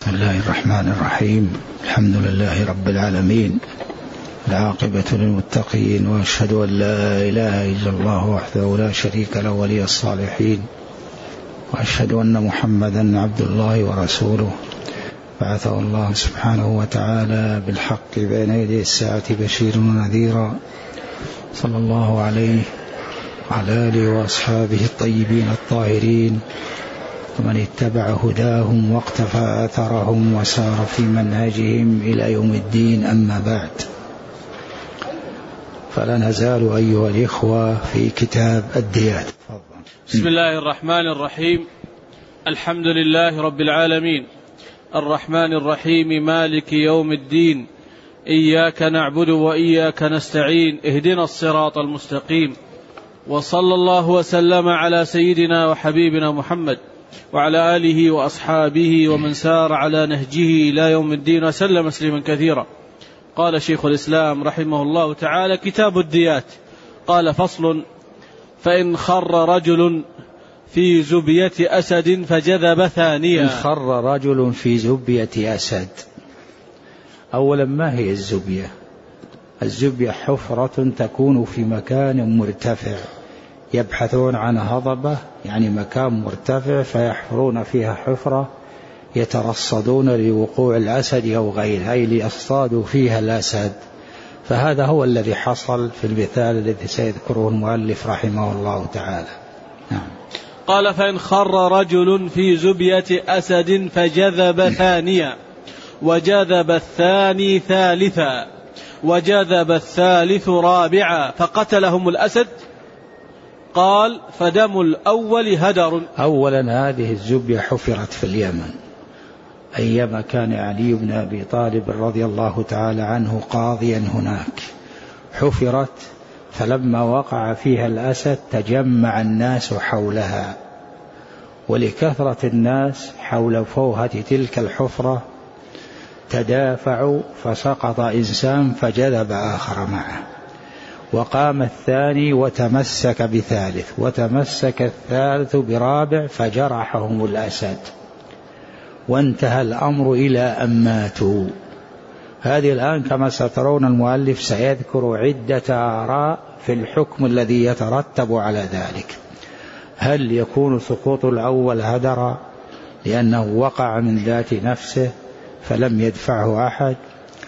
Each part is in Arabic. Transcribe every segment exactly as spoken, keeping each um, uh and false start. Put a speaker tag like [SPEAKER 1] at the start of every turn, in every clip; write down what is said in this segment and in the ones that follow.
[SPEAKER 1] بسم الله الرحمن الرحيم. الحمد لله رب العالمين، العاقبة للمتقين، وأشهد أن لا إله إلا الله وحده لا شريك له ولي الصالحين، وأشهد أن محمدا عبد الله ورسوله بعثه الله سبحانه وتعالى بالحق بين يدي الساعة بشيرا ونذيرا، صلى الله عليه وعلى آله وأصحابه الطيبين الطاهرين ومن اتبع هداهم واقتفى أثرهم وسار في منهجهم إلى يوم الدين. أما بعد، فلا نزال أيها الإخوة في كتاب الديات.
[SPEAKER 2] بسم الله الرحمن الرحيم. الحمد لله رب العالمين، الرحمن الرحيم، مالك يوم الدين، إياك نعبد وإياك نستعين، اهدنا الصراط المستقيم، وصلى الله وسلم على سيدنا وحبيبنا محمد وعلى آله وأصحابه ومن سار على نهجه إلى يوم الدين وسلم تسليما كثيرا. قال شيخ الإسلام رحمه الله تعالى: كتاب الديات. قال: فصل: فإن خر رجل في زبية أسد فجذب ثانيا.
[SPEAKER 1] إن خر رجل في زبية أسد، أولا ما هي الزبية؟ الزبية حفرة تكون في مكان مرتفع، يبحثون عن هضبة يعني مكان مرتفع فيحفرون فيها حفرة يترصدون لوقوع الأسد أو غيره، أي ليصطادوا فيها الأسد. فهذا هو الذي حصل في المثال الذي سيذكره المؤلف رحمه الله تعالى. نعم.
[SPEAKER 2] قال: فإن خر رجل في زبية أسد فجذب ثانيا، وجذب الثاني ثالثا، وجذب الثالث رابعا، فقتلهم الأسد. قال: فدم الأول هدر.
[SPEAKER 1] أولا هذه الزبية حفرت في اليمن أيما كان علي بن أبي طالب رضي الله تعالى عنه قاضيا هناك، حفرت، فلما وقع فيها الأسد تجمع الناس حولها، ولكثرة الناس حول فوهة تلك الحفرة تدافعوا، فسقط إنسان فجذب آخر معه، وقام الثاني وتمسك بثالث، وتمسك الثالث برابع، فجرحهم الأسد، وانتهى الأمر إلى أن ماتوا. هذه الآن كما سترون المؤلف سيذكر عدة آراء في الحكم الذي يترتب على ذلك. هل يكون سقوط الأول هدرا لأنه وقع من ذات نفسه فلم يدفعه أحد،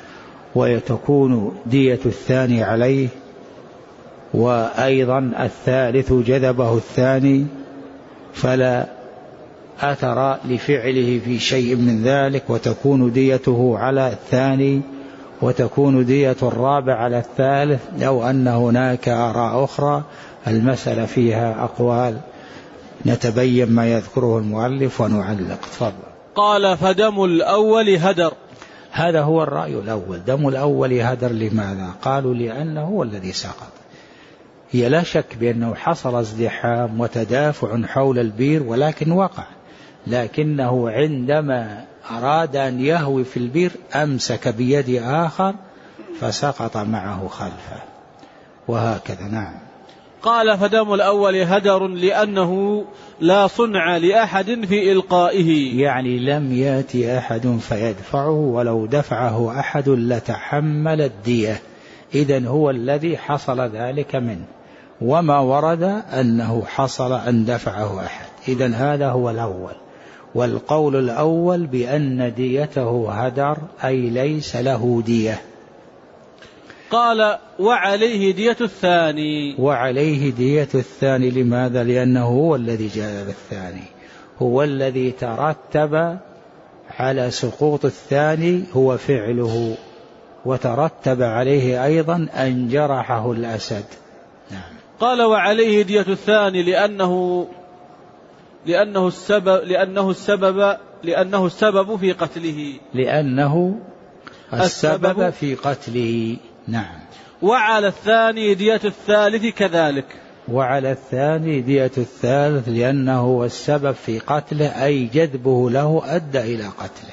[SPEAKER 1] وتكون دية الثاني عليه، وأيضا الثالث جذبه الثاني فلا أثر لفعله في شيء من ذلك، وتكون ديته على الثاني، وتكون دية الرابع على الثالث، أو أن هناك آراء أخرى. المسألة فيها أقوال، نتبين ما يذكره المؤلف ونعلق. تفضل.
[SPEAKER 2] قال: فدم الأول هدر.
[SPEAKER 1] هذا هو الرأي الأول، دم الأول هدر. لماذا؟ قالوا لأنه هو الذي سقط. هي لا شك بأنه حصل ازدحام وتدافع حول البير، ولكن وقع، لكنه عندما أراد أن يهوي في البير أمسك بيد آخر فسقط معه خلفه، وهكذا. نعم.
[SPEAKER 2] قال: فدم الأول هدر لأنه لا صنع لأحد في إلقائه،
[SPEAKER 1] يعني لم يأتي أحد فيدفعه، ولو دفعه أحد لتحمل الدية، إذن هو الذي حصل ذلك منه، وما ورد أنه حصل أن دفعه أحد. إذن هذا هو الأول، والقول الأول بأن ديته هدر، أي ليس له دية.
[SPEAKER 2] قال: وعليه دية الثاني.
[SPEAKER 1] وعليه دية الثاني. لماذا؟ لأنه هو الذي جذب الثاني، هو الذي ترتب على سقوط الثاني، هو فعله، وترتب عليه أيضا أن جرحه الأسد. نعم.
[SPEAKER 2] قال: وعليه دية الثاني لأنه لأنه السبب لأنه السبب لأنه السبب في قتله.
[SPEAKER 1] لأنه السبب,
[SPEAKER 2] السبب
[SPEAKER 1] في قتله. نعم.
[SPEAKER 2] وعلى الثاني دية الثالث كذلك.
[SPEAKER 1] وعلى الثاني دية الثالث لأنه هو السبب في قتله، أي جذبه له أدى إلى قتله.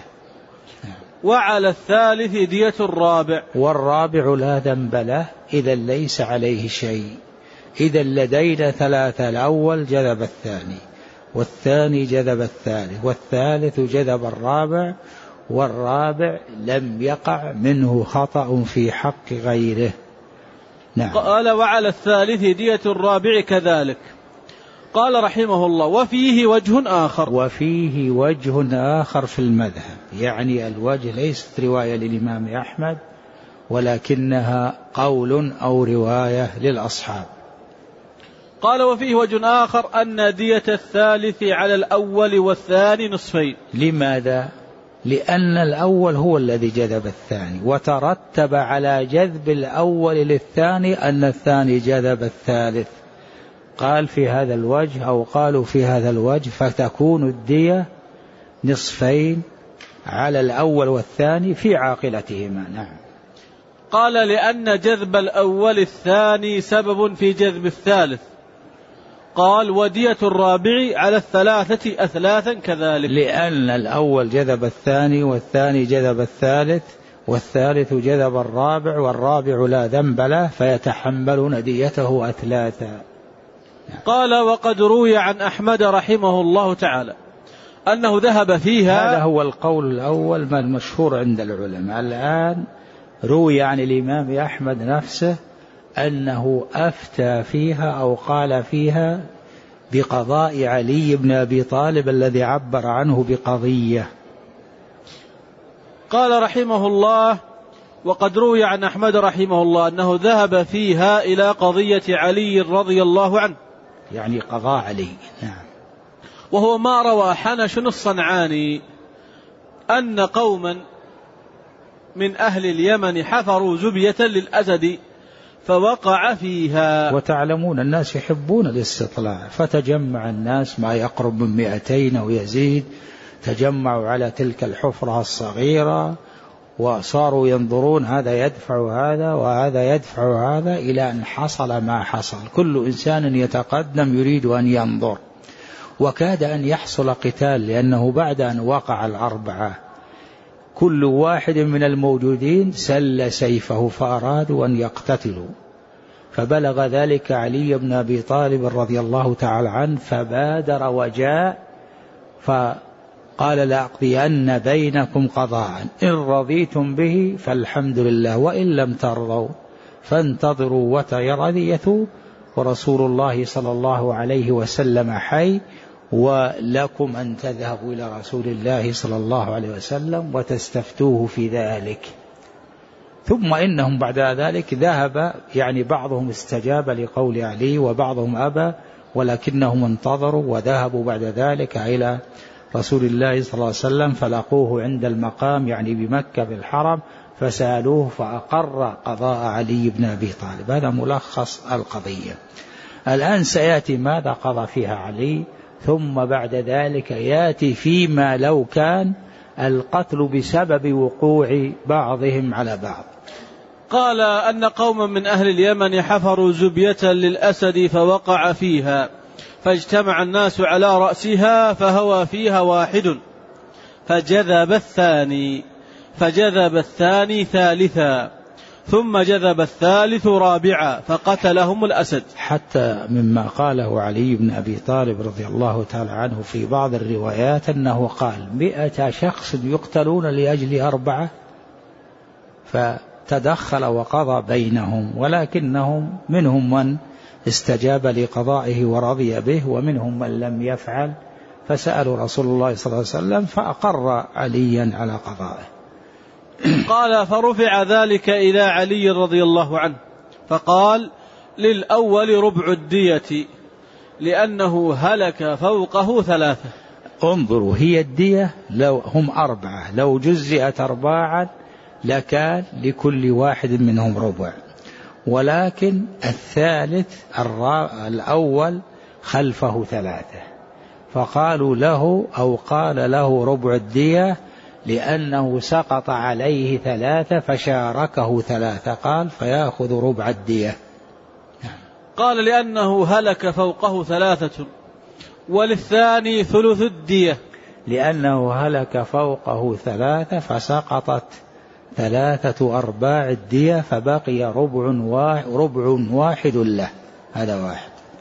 [SPEAKER 2] وعلى الثالث دية الرابع.
[SPEAKER 1] والرابع لا ذنب له، إذا ليس عليه شيء. إذا لدينا ثلاثة: الأول جذب الثاني، والثاني جذب الثالث، والثالث جذب الرابع، والرابع لم يقع منه خطأ في حق غيره. نعم.
[SPEAKER 2] قال وعلى الثالث دية الرابع كذلك. قال رحمه الله وفيه وجه آخر.
[SPEAKER 1] وفيه وجه آخر في المذهب، يعني الوجه ليست رواية للإمام أحمد ولكنها قول أو رواية للأصحاب.
[SPEAKER 2] قال وفيه وجه آخر أن دية الثالث على الأول والثاني نصفين.
[SPEAKER 1] لماذا؟ لأن الأول هو الذي جذب الثاني، وترتب على جذب الأول للثاني أن الثاني جذب الثالث. قال في هذا الوجه أو قالوا في هذا الوجه فتكون الدية نصفين على الأول والثاني في عاقلتهما. نعم.
[SPEAKER 2] قال لأن جذب الأول الثاني سبب في جذب الثالث. قال ودية الرابع على الثلاثة أثلاثا كذلك.
[SPEAKER 1] لأن الأول جذب الثاني والثاني جذب الثالث والثالث جذب الرابع والرابع لا ذنب له فيتحملون ديته أثلاثا.
[SPEAKER 2] قال وقد روي عن أحمد رحمه الله تعالى أنه ذهب فيها.
[SPEAKER 1] هذا هو القول الأول ما المشهور عند العلماء. الآن روي عن الإمام أحمد نفسه أنه أفتى فيها أو قال فيها بقضاء علي بن أبي طالب الذي عبر عنه بقضية.
[SPEAKER 2] قال رحمه الله وقد روي عن أحمد رحمه الله أنه ذهب فيها إلى قضية علي رضي الله عنه،
[SPEAKER 1] يعني قضاء علي. نعم.
[SPEAKER 2] وهو ما روى حنش الصنعاني أن قوما من أهل اليمن حفروا زبية للأسد فوقع فيها.
[SPEAKER 1] وتعلمون الناس يحبون الاستطلاع، فتجمع الناس ما يقرب من مئتين أو يزيد، تجمعوا على تلك الحفرة الصغيرة وصاروا ينظرون هذا يدفع هذا وهذا يدفع هذا إلى أن حصل ما حصل. كل إنسان يتقدم يريد أن ينظر، وكاد أن يحصل قتال، لأنه بعد أن وقع الأربعة كل واحد من الموجودين سل سيفه فأرادوا أن يقتتلوا، فبلغ ذلك علي بن أبي طالب رضي الله تعالى عنه فبادر وجاء فقال لأقضين بينكم قضاء إن رضيتم به فالحمد لله وإن لم ترضوا فانتظروا وترضيتوا ورسول الله صلى الله عليه وسلم حي ولكم أن تذهبوا إلى رسول الله صلى الله عليه وسلم وتستفتوه في ذلك. ثم إنهم بعد ذلك ذهب، يعني بعضهم استجاب لقول علي وبعضهم أبى، ولكنهم انتظروا وذهبوا بعد ذلك إلى رسول الله صلى الله عليه وسلم فلقوه عند المقام، يعني بمكة بالحرم، فسألوه فأقر قضاء علي بن أبي طالب. هذا ملخص القضية. الآن سيأتي ماذا قضى فيها علي، ثم بعد ذلك يأتي فيما لو كان القتل بسبب وقوع بعضهم على بعض.
[SPEAKER 2] قال أن قوما من أهل اليمن حفروا زبية للأسد فوقع فيها فاجتمع الناس على رأسها فهوى فيها واحد فجذب الثاني فجذب الثاني ثالثا ثم جذب الثالث رابعا فقتلهم الأسد.
[SPEAKER 1] حتى مما قاله علي بن أبي طالب رضي الله تعالى عنه في بعض الروايات أنه قال مئة شخص يقتلون لأجل أربعة، فتدخل وقضى بينهم، ولكنهم منهم من استجاب لقضائه ورضي به ومنهم من لم يفعل، فسألوا رسول الله صلى الله عليه وسلم فأقر عليا على قضائه.
[SPEAKER 2] قال فرفع ذلك إلى علي رضي الله عنه فقال للأول ربع الدية لأنه هلك فوقه ثلاثة.
[SPEAKER 1] انظروا، هي الدية لو هم أربعة لو جزئت أرباعا لكان لكل واحد منهم ربع، ولكن الثالث الأول خلفه ثلاثة، فقالوا له أو قال له ربع الدية لأنه سقط عليه ثلاثة فشاركه ثلاثة، قال فيأخذ ربع الدية.
[SPEAKER 2] قال لأنه هلك فوقه ثلاثة وللثاني ثلث الدية،
[SPEAKER 1] لأنه هلك فوقه ثلاثة فسقطت ثلاثة أرباع الدية فبقي ربع ربع واحد له، هذا واحد.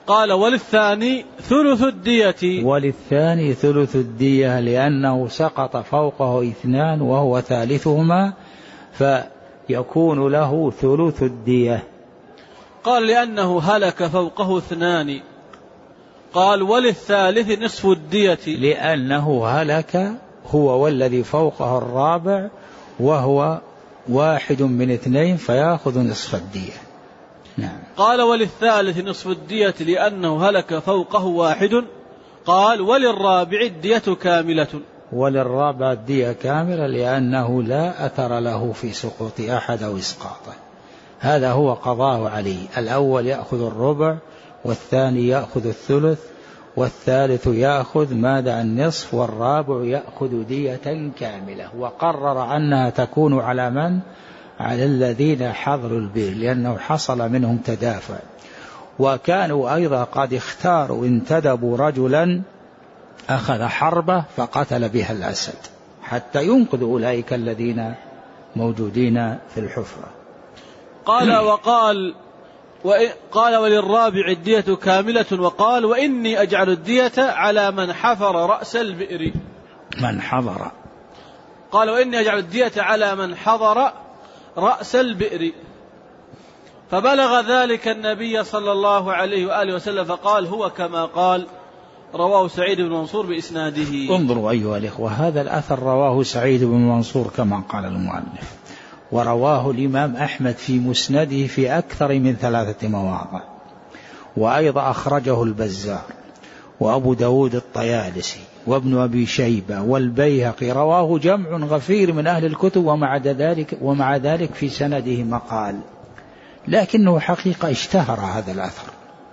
[SPEAKER 2] قال وللثاني ثلث الدية.
[SPEAKER 1] وللثاني ثلث الدية لأنه سقط فوقه اثنان وهو ثالثهما فيكون له ثلث الدية.
[SPEAKER 2] قال لأنه هلك فوقه اثنان. قال وللثالث نصف الدية
[SPEAKER 1] لأنه هلك هو والذي فوقه الرابع وهو واحد من اثنين فيأخذ نصف الدية. نعم.
[SPEAKER 2] قال وللثالث نصف الدية لأنه هلك فوقه واحد. قال وللرابع الدية كاملة.
[SPEAKER 1] وللرابع الدية كاملة لأنه لا أثر له في سقوط أحد أو إسقاطه. هذا هو قضاء علي. الأول يأخذ الربع والثاني يأخذ الثلث والثالث يأخذ ماذا النصف والرابع يأخذ دية كاملة. وقرر أنها تكون على من؟ على الذين حضروا البئر لأنه حصل منهم تدافع. وكانوا أيضا قد اختاروا انتدبوا رجلا أخذ حربة فقتل بها الأسد حتى ينقذوا أولئك الذين موجودين في الحفرة.
[SPEAKER 2] قال وقال قال وللرابع الدية كاملة. وقال وإني أجعل الدية على من حفر رأس البئر.
[SPEAKER 1] من حضر.
[SPEAKER 2] قال وإني أجعل الدية على من حضر رأس البئر. فبلغ ذلك النبي صلى الله عليه وآله وسلم فقال هو كما قال. رواه سعيد بن منصور بإسناده.
[SPEAKER 1] انظروا أيها الإخوة هذا الأثر رواه سعيد بن منصور كما قال المؤلف ورواه الإمام أحمد في مسنده في أكثر من ثلاثة مواضع وأيضا أخرجه البزار وأبو داود الطيالسي وابن أبي شيبة والبيهقي. رواه جمع غفير من أهل الكتب ومع ذلك, ومع ذلك في سنده مقال لكنه حقيقة اشتهر هذا الأثر.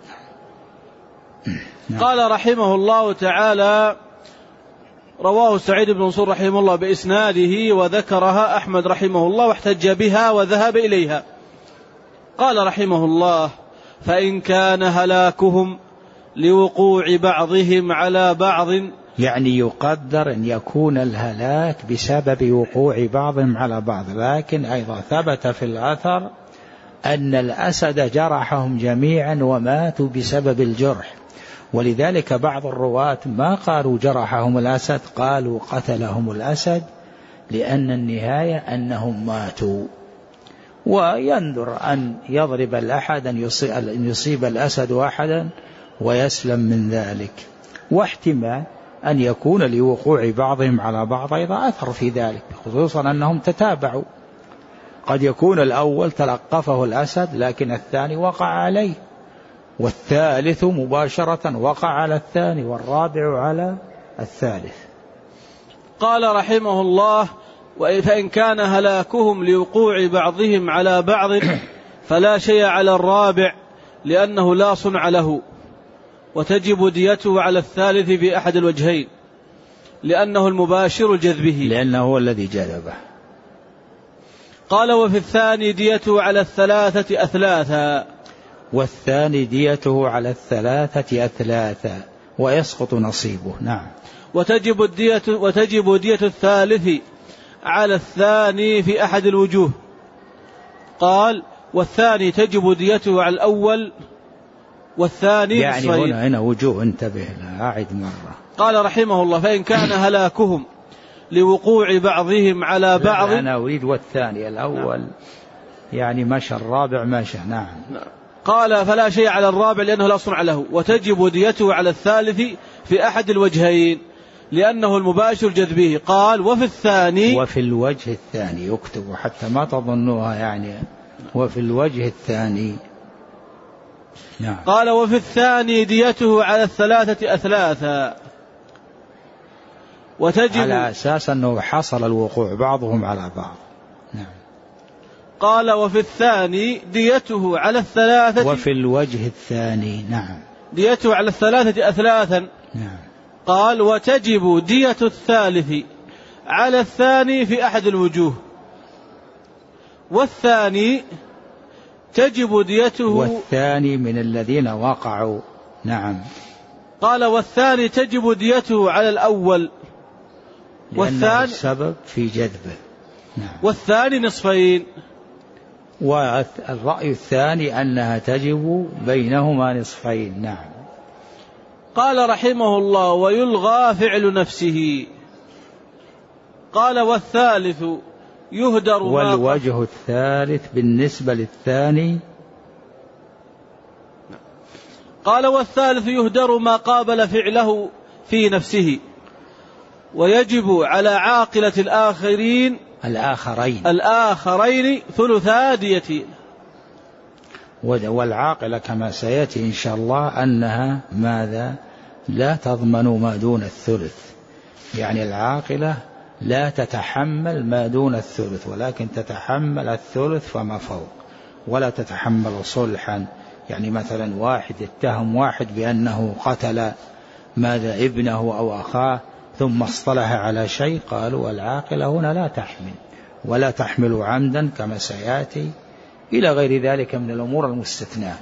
[SPEAKER 2] قال رحمه الله تعالى رواه سعيد بن منصور رحمه الله بإسناده وذكرها أحمد رحمه الله واحتج بها وذهب إليها. قال رحمه الله فإن كان هلاكهم لوقوع بعضهم على بعض
[SPEAKER 1] يعني يقدر أن يكون الهلاك بسبب وقوع بعضهم على بعض لكن أيضا ثبت في الأثر أن الأسد جرحهم جميعا وماتوا بسبب الجرح ولذلك بعض الرواة ما قالوا جرحهم الأسد قالوا قتلهم الأسد لأن النهاية أنهم ماتوا. وينذر أن يضرب الأحد أن يصيب الأسد أحدا ويسلم من ذلك واحتمال أن يكون لوقوع بعضهم على بعض أيضا أثر في ذلك خصوصا أنهم تتابعوا. قد يكون الأول تلقفه الأسد لكن الثاني وقع عليه والثالث مباشرة وقع على الثاني والرابع على الثالث.
[SPEAKER 2] قال رحمه الله فإن كان هلاكهم لوقوع بعضهم على بعض فلا شيء على الرابع لأنه لا صنع له وتجب ديته على الثالث في أحد الوجهين لأنه المباشر جذبه
[SPEAKER 1] لأنه هو الذي جذبه.
[SPEAKER 2] قال وفي الثاني ديته على الثلاثة أثلاثا.
[SPEAKER 1] والثاني ديته على الثلاثة أثلاثا ويسقط نصيبه. نعم.
[SPEAKER 2] وتجب الدية وتجب دية الثالث على الثاني في أحد الوجوه. قال والثاني تجب ديته على الأول والثاني
[SPEAKER 1] يعني هنا, هنا وجوه انتبه لها أعد مرة.
[SPEAKER 2] قال رحمه الله فإن كان هلاكهم لوقوع بعضهم على بعض.
[SPEAKER 1] أنا أريد والثاني الأول. نعم. يعني مشى الرابع مشى. نعم.
[SPEAKER 2] نعم. قال فلا شيء على الرابع لأنه لا صنع له وتجب ديته على الثالث في أحد الوجهين لأنه المباشر جذبه. قال وفي الثاني
[SPEAKER 1] وفي الوجه الثاني يكتب حتى ما تظنوها يعني وفي الوجه الثاني. نعم.
[SPEAKER 2] قال وفي الثاني ديته على الثلاثة أثلاثا وتجب
[SPEAKER 1] على أساس أنه حصل الوقوع بعضهم على بعض. نعم.
[SPEAKER 2] قال وفي الثاني ديته على الثلاثة
[SPEAKER 1] وفي الوجه الثاني. نعم.
[SPEAKER 2] ديته على الثلاثة أثلاثا.
[SPEAKER 1] نعم.
[SPEAKER 2] قال وتجب دية الثالث على الثاني في أحد الوجوه والثاني تجب ديته
[SPEAKER 1] والثاني من الذين وقعوا. نعم.
[SPEAKER 2] قال والثاني تجب ديته على الأول
[SPEAKER 1] والثاني السبب في جذبه. نعم.
[SPEAKER 2] والثاني نصفين.
[SPEAKER 1] والرأي الثاني أنها تجب بينهما نصفين. نعم.
[SPEAKER 2] قال رحمه الله: ويلغى فعل نفسه. قال: والثالث يهدر.
[SPEAKER 1] والوجه الثالث بالنسبة للثاني.
[SPEAKER 2] قال: والثالث يهدر ما قابل فعله في نفسه، ويجب على عاقلة الآخرين
[SPEAKER 1] الآخرين
[SPEAKER 2] الآخرين ثلثا ديته.
[SPEAKER 1] والعاقلة كما سيأتي إن شاء الله أنها ماذا؟ لا تضمن ما دون الثلث، يعني العاقلة لا تتحمل ما دون الثلث، ولكن تتحمل الثلث فما فوق، ولا تتحمل صلحا. يعني مثلا واحد اتهم واحد بأنه قتل ماذا ابنه أو أخاه ثم اصطلح على شيء، قالوا العاقلة هنا لا تحمل، ولا تحمل عمدا كما سيأتي إلى غير ذلك من الأمور المستثناة.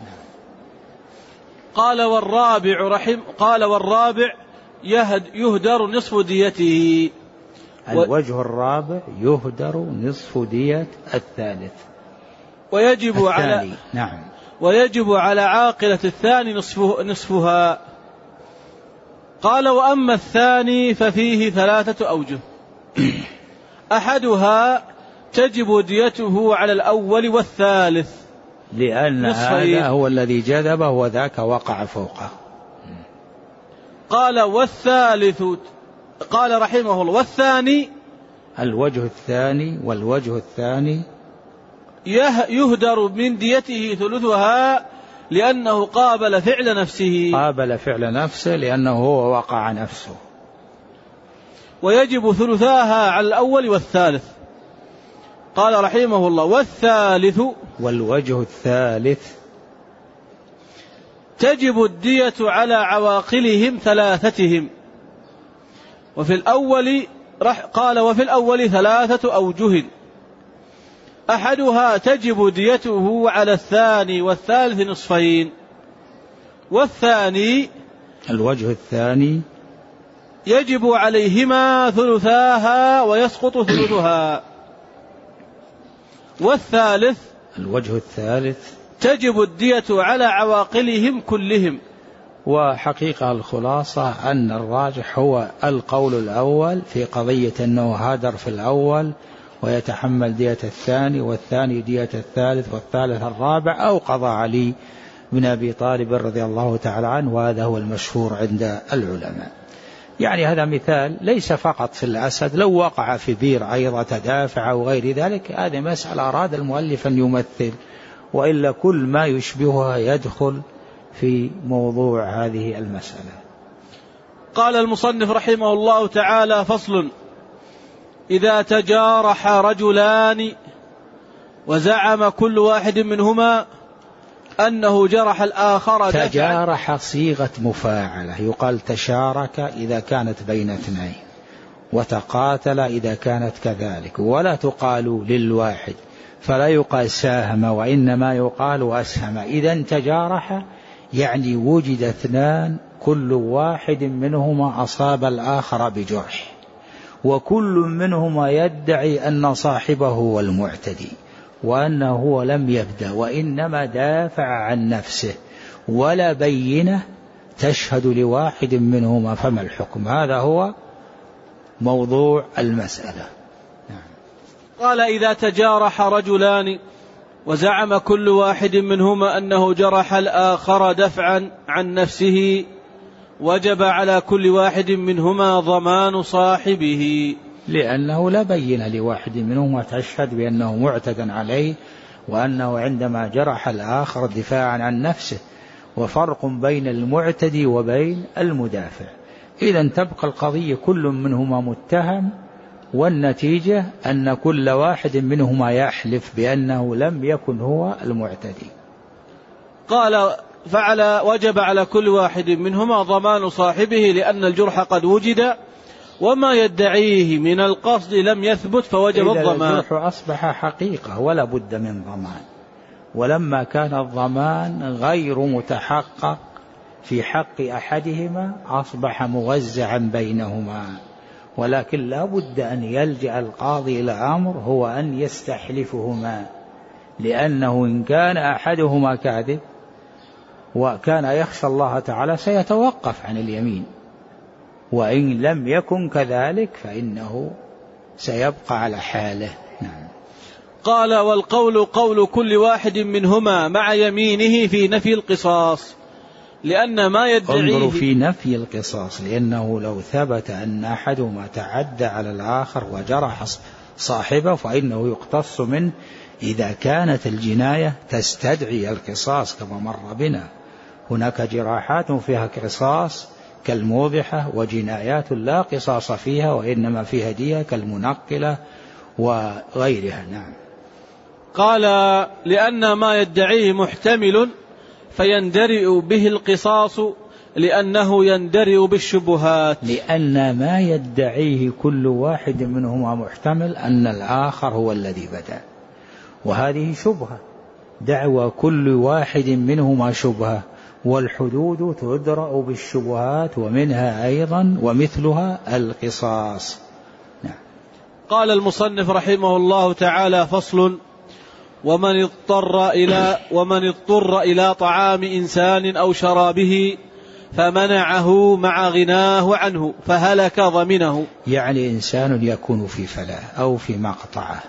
[SPEAKER 2] قال: والرابع رحم قال والرابع يهدر نصف ديته.
[SPEAKER 1] الوجه الرابع يهدر نصف دية الثالث
[SPEAKER 2] ويجب
[SPEAKER 1] الثاني.
[SPEAKER 2] على
[SPEAKER 1] نعم.
[SPEAKER 2] ويجب على عاقلة الثاني نصفه نصفها. قال: وأما الثاني ففيه ثلاثة أوجه. أحدها تجب ديته على الأول والثالث،
[SPEAKER 1] لأن هذا هو الذي جذبه وذاك وقع فوقه.
[SPEAKER 2] قال: والثالث. قال رحمه الله: والثاني
[SPEAKER 1] الوجه الثاني والوجه الثاني
[SPEAKER 2] يهدر من ديته ثلثها، لأنه قابل فعل نفسه
[SPEAKER 1] قابل فعل نفسه لأنه هو وقع نفسه.
[SPEAKER 2] ويجب ثلثاها على الأول والثالث. قال رحمه الله: والثالث.
[SPEAKER 1] والوجه الثالث
[SPEAKER 2] تجب الدية على عواقلهم ثلاثتهم. وفي الأول قال: وفي الأول ثلاثة أوجه. أحدها تجب ديته على الثاني والثالث نصفين. والثاني
[SPEAKER 1] الوجه الثاني
[SPEAKER 2] يجب عليهما ثلثاها ويسقط ثلثها. والثالث
[SPEAKER 1] الوجه الثالث
[SPEAKER 2] تجب الدية على عواقلهم كلهم.
[SPEAKER 1] وحقيقة الخلاصة أن الراجح هو القول الأول في قضية أنه هادر في الأول ويتحمل دية الثاني، والثاني دية الثالث، والثالث الرابع، أو قضى علي بن أبي طالب رضي الله تعالى عنه، وهذا هو المشهور عند العلماء. يعني هذا مثال ليس فقط في الأسد، لو وقع في بير أيضا تدافع أو غير ذلك، هذه مسألة أراد المؤلف أن يمثل، وإلا كل ما يشبهها يدخل في موضوع هذه المسألة.
[SPEAKER 2] قال المصنف رحمه الله تعالى: فصل: إذا تجارح رجلان وزعم كل واحد منهما أنه جرح الآخر.
[SPEAKER 1] تجارح صيغة مفاعلة، يقال تشارك إذا كانت بين اثنين، وتقاتل إذا كانت كذلك، ولا تقال للواحد، فلا يقال ساهم، وإنما يقال أسهم. إذا تجارح يعني وجد اثنان كل واحد منهما أصاب الآخر بجرح، وكل منهما يدعي أن صاحبه هو المعتدي، وأنه هو لم يبدأ وإنما دافع عن نفسه، ولا بينة تشهد لواحد منهما، فما الحكم؟ هذا هو موضوع المسألة.
[SPEAKER 2] قال: إذا تجارح رجلان وزعم كل واحد منهما أنه جرح الآخر دفعا عن نفسه، وجب على كل واحد منهما ضمان صاحبه،
[SPEAKER 1] لأنه لا بين لواحد منهما تشهد بأنه معتدى عليه، وأنه عندما جرح الآخر دفاعا عن نفسه، وفرق بين المعتدي وبين المدافع. إذن تبقى القضية كل منهما متهم، والنتيجة أن كل واحد منهما يحلف بأنه لم يكن هو المعتدي.
[SPEAKER 2] قال: فعلى وجب على كل واحد منهما ضمان صاحبه، لأن الجرح قد وجد وما يدعيه من القصد لم يثبت، فوجب الضمان.
[SPEAKER 1] الجرح أصبح حقيقة ولا بد من ضمان، ولما كان الضمان غير متحقق في حق أحدهما أصبح موزعا بينهما، ولكن لا بد أن يلجأ القاضي إلى أمر هو أن يستحلفهما، لأنه إن كان أحدهما كاذب وكان يخشى الله تعالى سيتوقف عن اليمين، وإن لم يكن كذلك فإنه سيبقى على حاله. نعم.
[SPEAKER 2] قال: والقول قول كل واحد منهما مع يمينه في نفي القصاص، لأن ما يدعيه.
[SPEAKER 1] انظروا في نفي القصاص، لأنه لو ثبت أن أحدهما تعدى على الآخر وجرح صاحبه فإنه يقتص منه إذا كانت الجناية تستدعي القصاص كما مر بنا. هناك جراحات فيها قصاص كالموضحة، وجنايات لا قصاص فيها وإنما فيها دية كالمنقلة وغيرها. نعم.
[SPEAKER 2] قال: لأن ما يدعيه محتمل فيندرئ به القصاص، لأنه يندرئ بالشبهات.
[SPEAKER 1] لأن ما يدعيه كل واحد منهما محتمل أن الآخر هو الذي بدأ، وهذه شبهة. دعوى كل واحد منهما شبهة، والحدود تدرأ بالشبهات، ومنها أيضا ومثلها القصاص. نعم.
[SPEAKER 2] قال المصنف رحمه الله تعالى: فصل: ومن اضطر إلى ومن اضطر إلى طعام إنسان أو شرابه فمنعه مع غناه عنه فهلك ضمنه.
[SPEAKER 1] يعني إنسان يكون في فلاة أو في مقطعة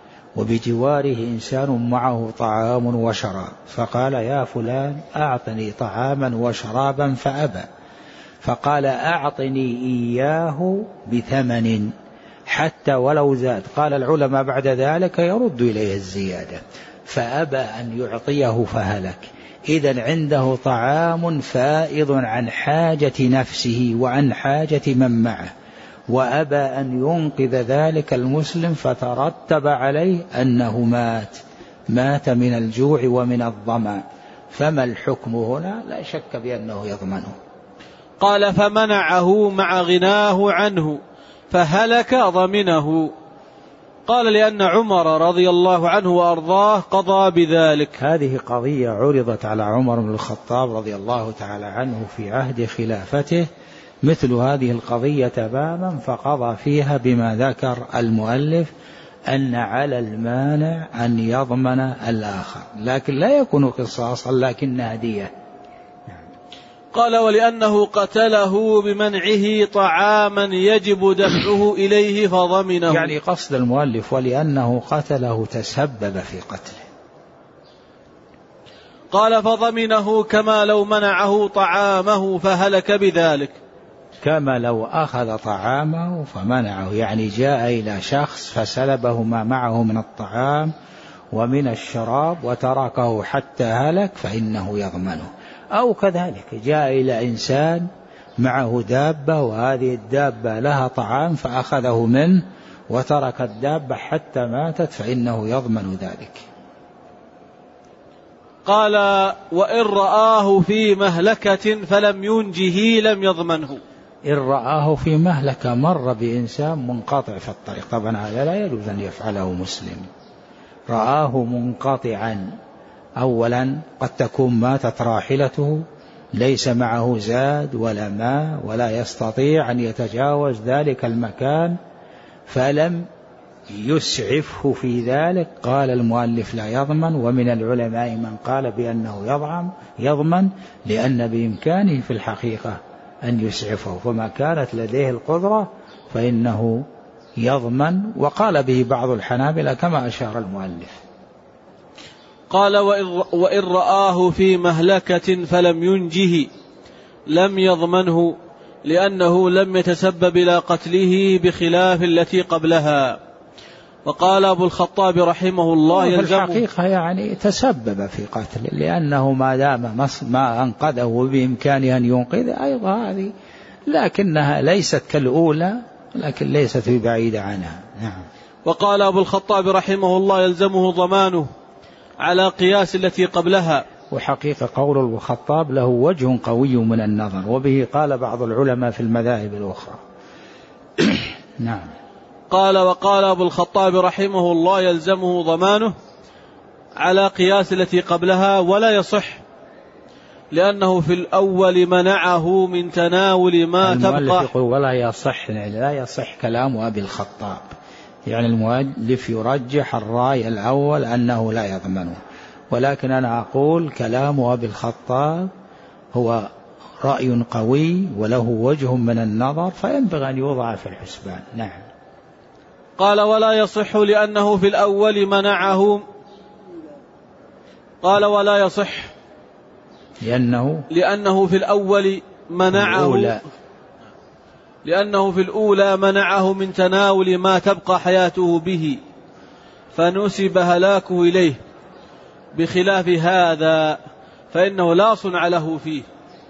[SPEAKER 1] وبجواره إنسان معه طعام وشراب، فقال: يا فلان أعطني طعاما وشرابا، فأبى، فقال: أعطني إياه بثمن حتى ولو زاد. قال العلماء بعد ذلك يرد إليه الزيادة، فأبى أن يعطيه فهلك. إذن عنده طعام فائض عن حاجة نفسه وعن حاجة من معه، وأبى أن ينقذ ذلك المسلم، فترتب عليه أنه مات مات من الجوع ومن الظمأ. فما الحكم هنا؟ لا شك بأنه يضمنه.
[SPEAKER 2] قال: فمنعه مع غناه عنه فهلك ضمنه. قال: لأن عمر رضي الله عنه وأرضاه قضى بذلك.
[SPEAKER 1] هذه قضية عرضت على عمر بن الخطاب رضي الله تعالى عنه في عهد خلافته، مثل هذه القضية تماما، فقضى فيها بما ذكر المؤلف، أن على المانع أن يضمن الآخر، لكن لا يكون قصاصا لكنها دية.
[SPEAKER 2] قال: ولأنه قتله بمنعه طعاما يجب دفعه إليه فضمنه.
[SPEAKER 1] يعني قصد المؤلف ولأنه قتله تسبب في قتله.
[SPEAKER 2] قال: فضمنه كما لو منعه طعامه فهلك بذلك.
[SPEAKER 1] كما لو أخذ طعامه فمنعه، يعني جاء إلى شخص فسلبه ما معه من الطعام ومن الشراب وتركه حتى هلك فإنه يضمنه. أو كذلك جاء إلى إنسان معه دابة وهذه الدابة لها طعام فأخذه منه وترك الدابة حتى ماتت فإنه يضمن ذلك.
[SPEAKER 2] قال: وإن رآه في مهلكة فلم ينجه لم يضمنه.
[SPEAKER 1] إن رآه في مهلكة، مر بإنسان منقطع في الطريق، طبعا هذا لا يجوز أن يفعله مسلم. رآه منقطعا، أولا قد تكون ماتت راحلته، ليس معه زاد ولا ماء ولا يستطيع أن يتجاوز ذلك المكان، فلم يسعفه في ذلك. قال المؤلف لا يضمن، ومن العلماء من قال بأنه يضمن يضمن لأن بإمكانه في الحقيقة أن يسعفه، فما كانت لديه القدرة فإنه يضمن، وقال به بعض الحنابلة كما أشار المؤلف.
[SPEAKER 2] قال: وإن رآه في مهلكة فلم ينجه لم يضمنه، لأنه لم يتسبب إلى قتله بخلاف التي قبلها. وقال أبو الخطاب رحمه الله: يلزمه
[SPEAKER 1] في الحقيقة يعني تسبب في قتله، لأنه ما دام ما أنقذه بإمكانه أن ينقذ أيضا هذه، لكنها ليست كالأولى لكن ليست ببعيدة عنها. نعم.
[SPEAKER 2] وقال أبو الخطاب رحمه الله: يلزمه ضمانه على قياس التي قبلها.
[SPEAKER 1] وحقيقة قول أبو الخطاب له وجه قوي من النظر، وبه قال بعض العلماء في المذاهب الأخرى. نعم.
[SPEAKER 2] قال: وقال أبو الخطاب رحمه الله: يلزمه ضمانه على قياس التي قبلها، ولا يصح، لأنه في الأول منعه من تناول ما تبقى.
[SPEAKER 1] ولا يصح، لا يصح كلام أبي الخطاب، يعني المؤلف يرجح الرأي الأول أنه لا يضمنه، ولكن أنا أقول كلام أبي الخطاب هو رأي قوي وله وجه من النظر، فينبغي أن يوضع في الحسبان. نعم.
[SPEAKER 2] قال ولا يصح لأنه في الأول منعه. قال ولا يصح
[SPEAKER 1] لأنه
[SPEAKER 2] لأنه في الأول منعه
[SPEAKER 1] الأولى
[SPEAKER 2] لأنه في الأولى منعه من تناول ما تبقى حياته به، فنسب هلاكه إليه، بخلاف هذا فإنه لا صنع له فيه.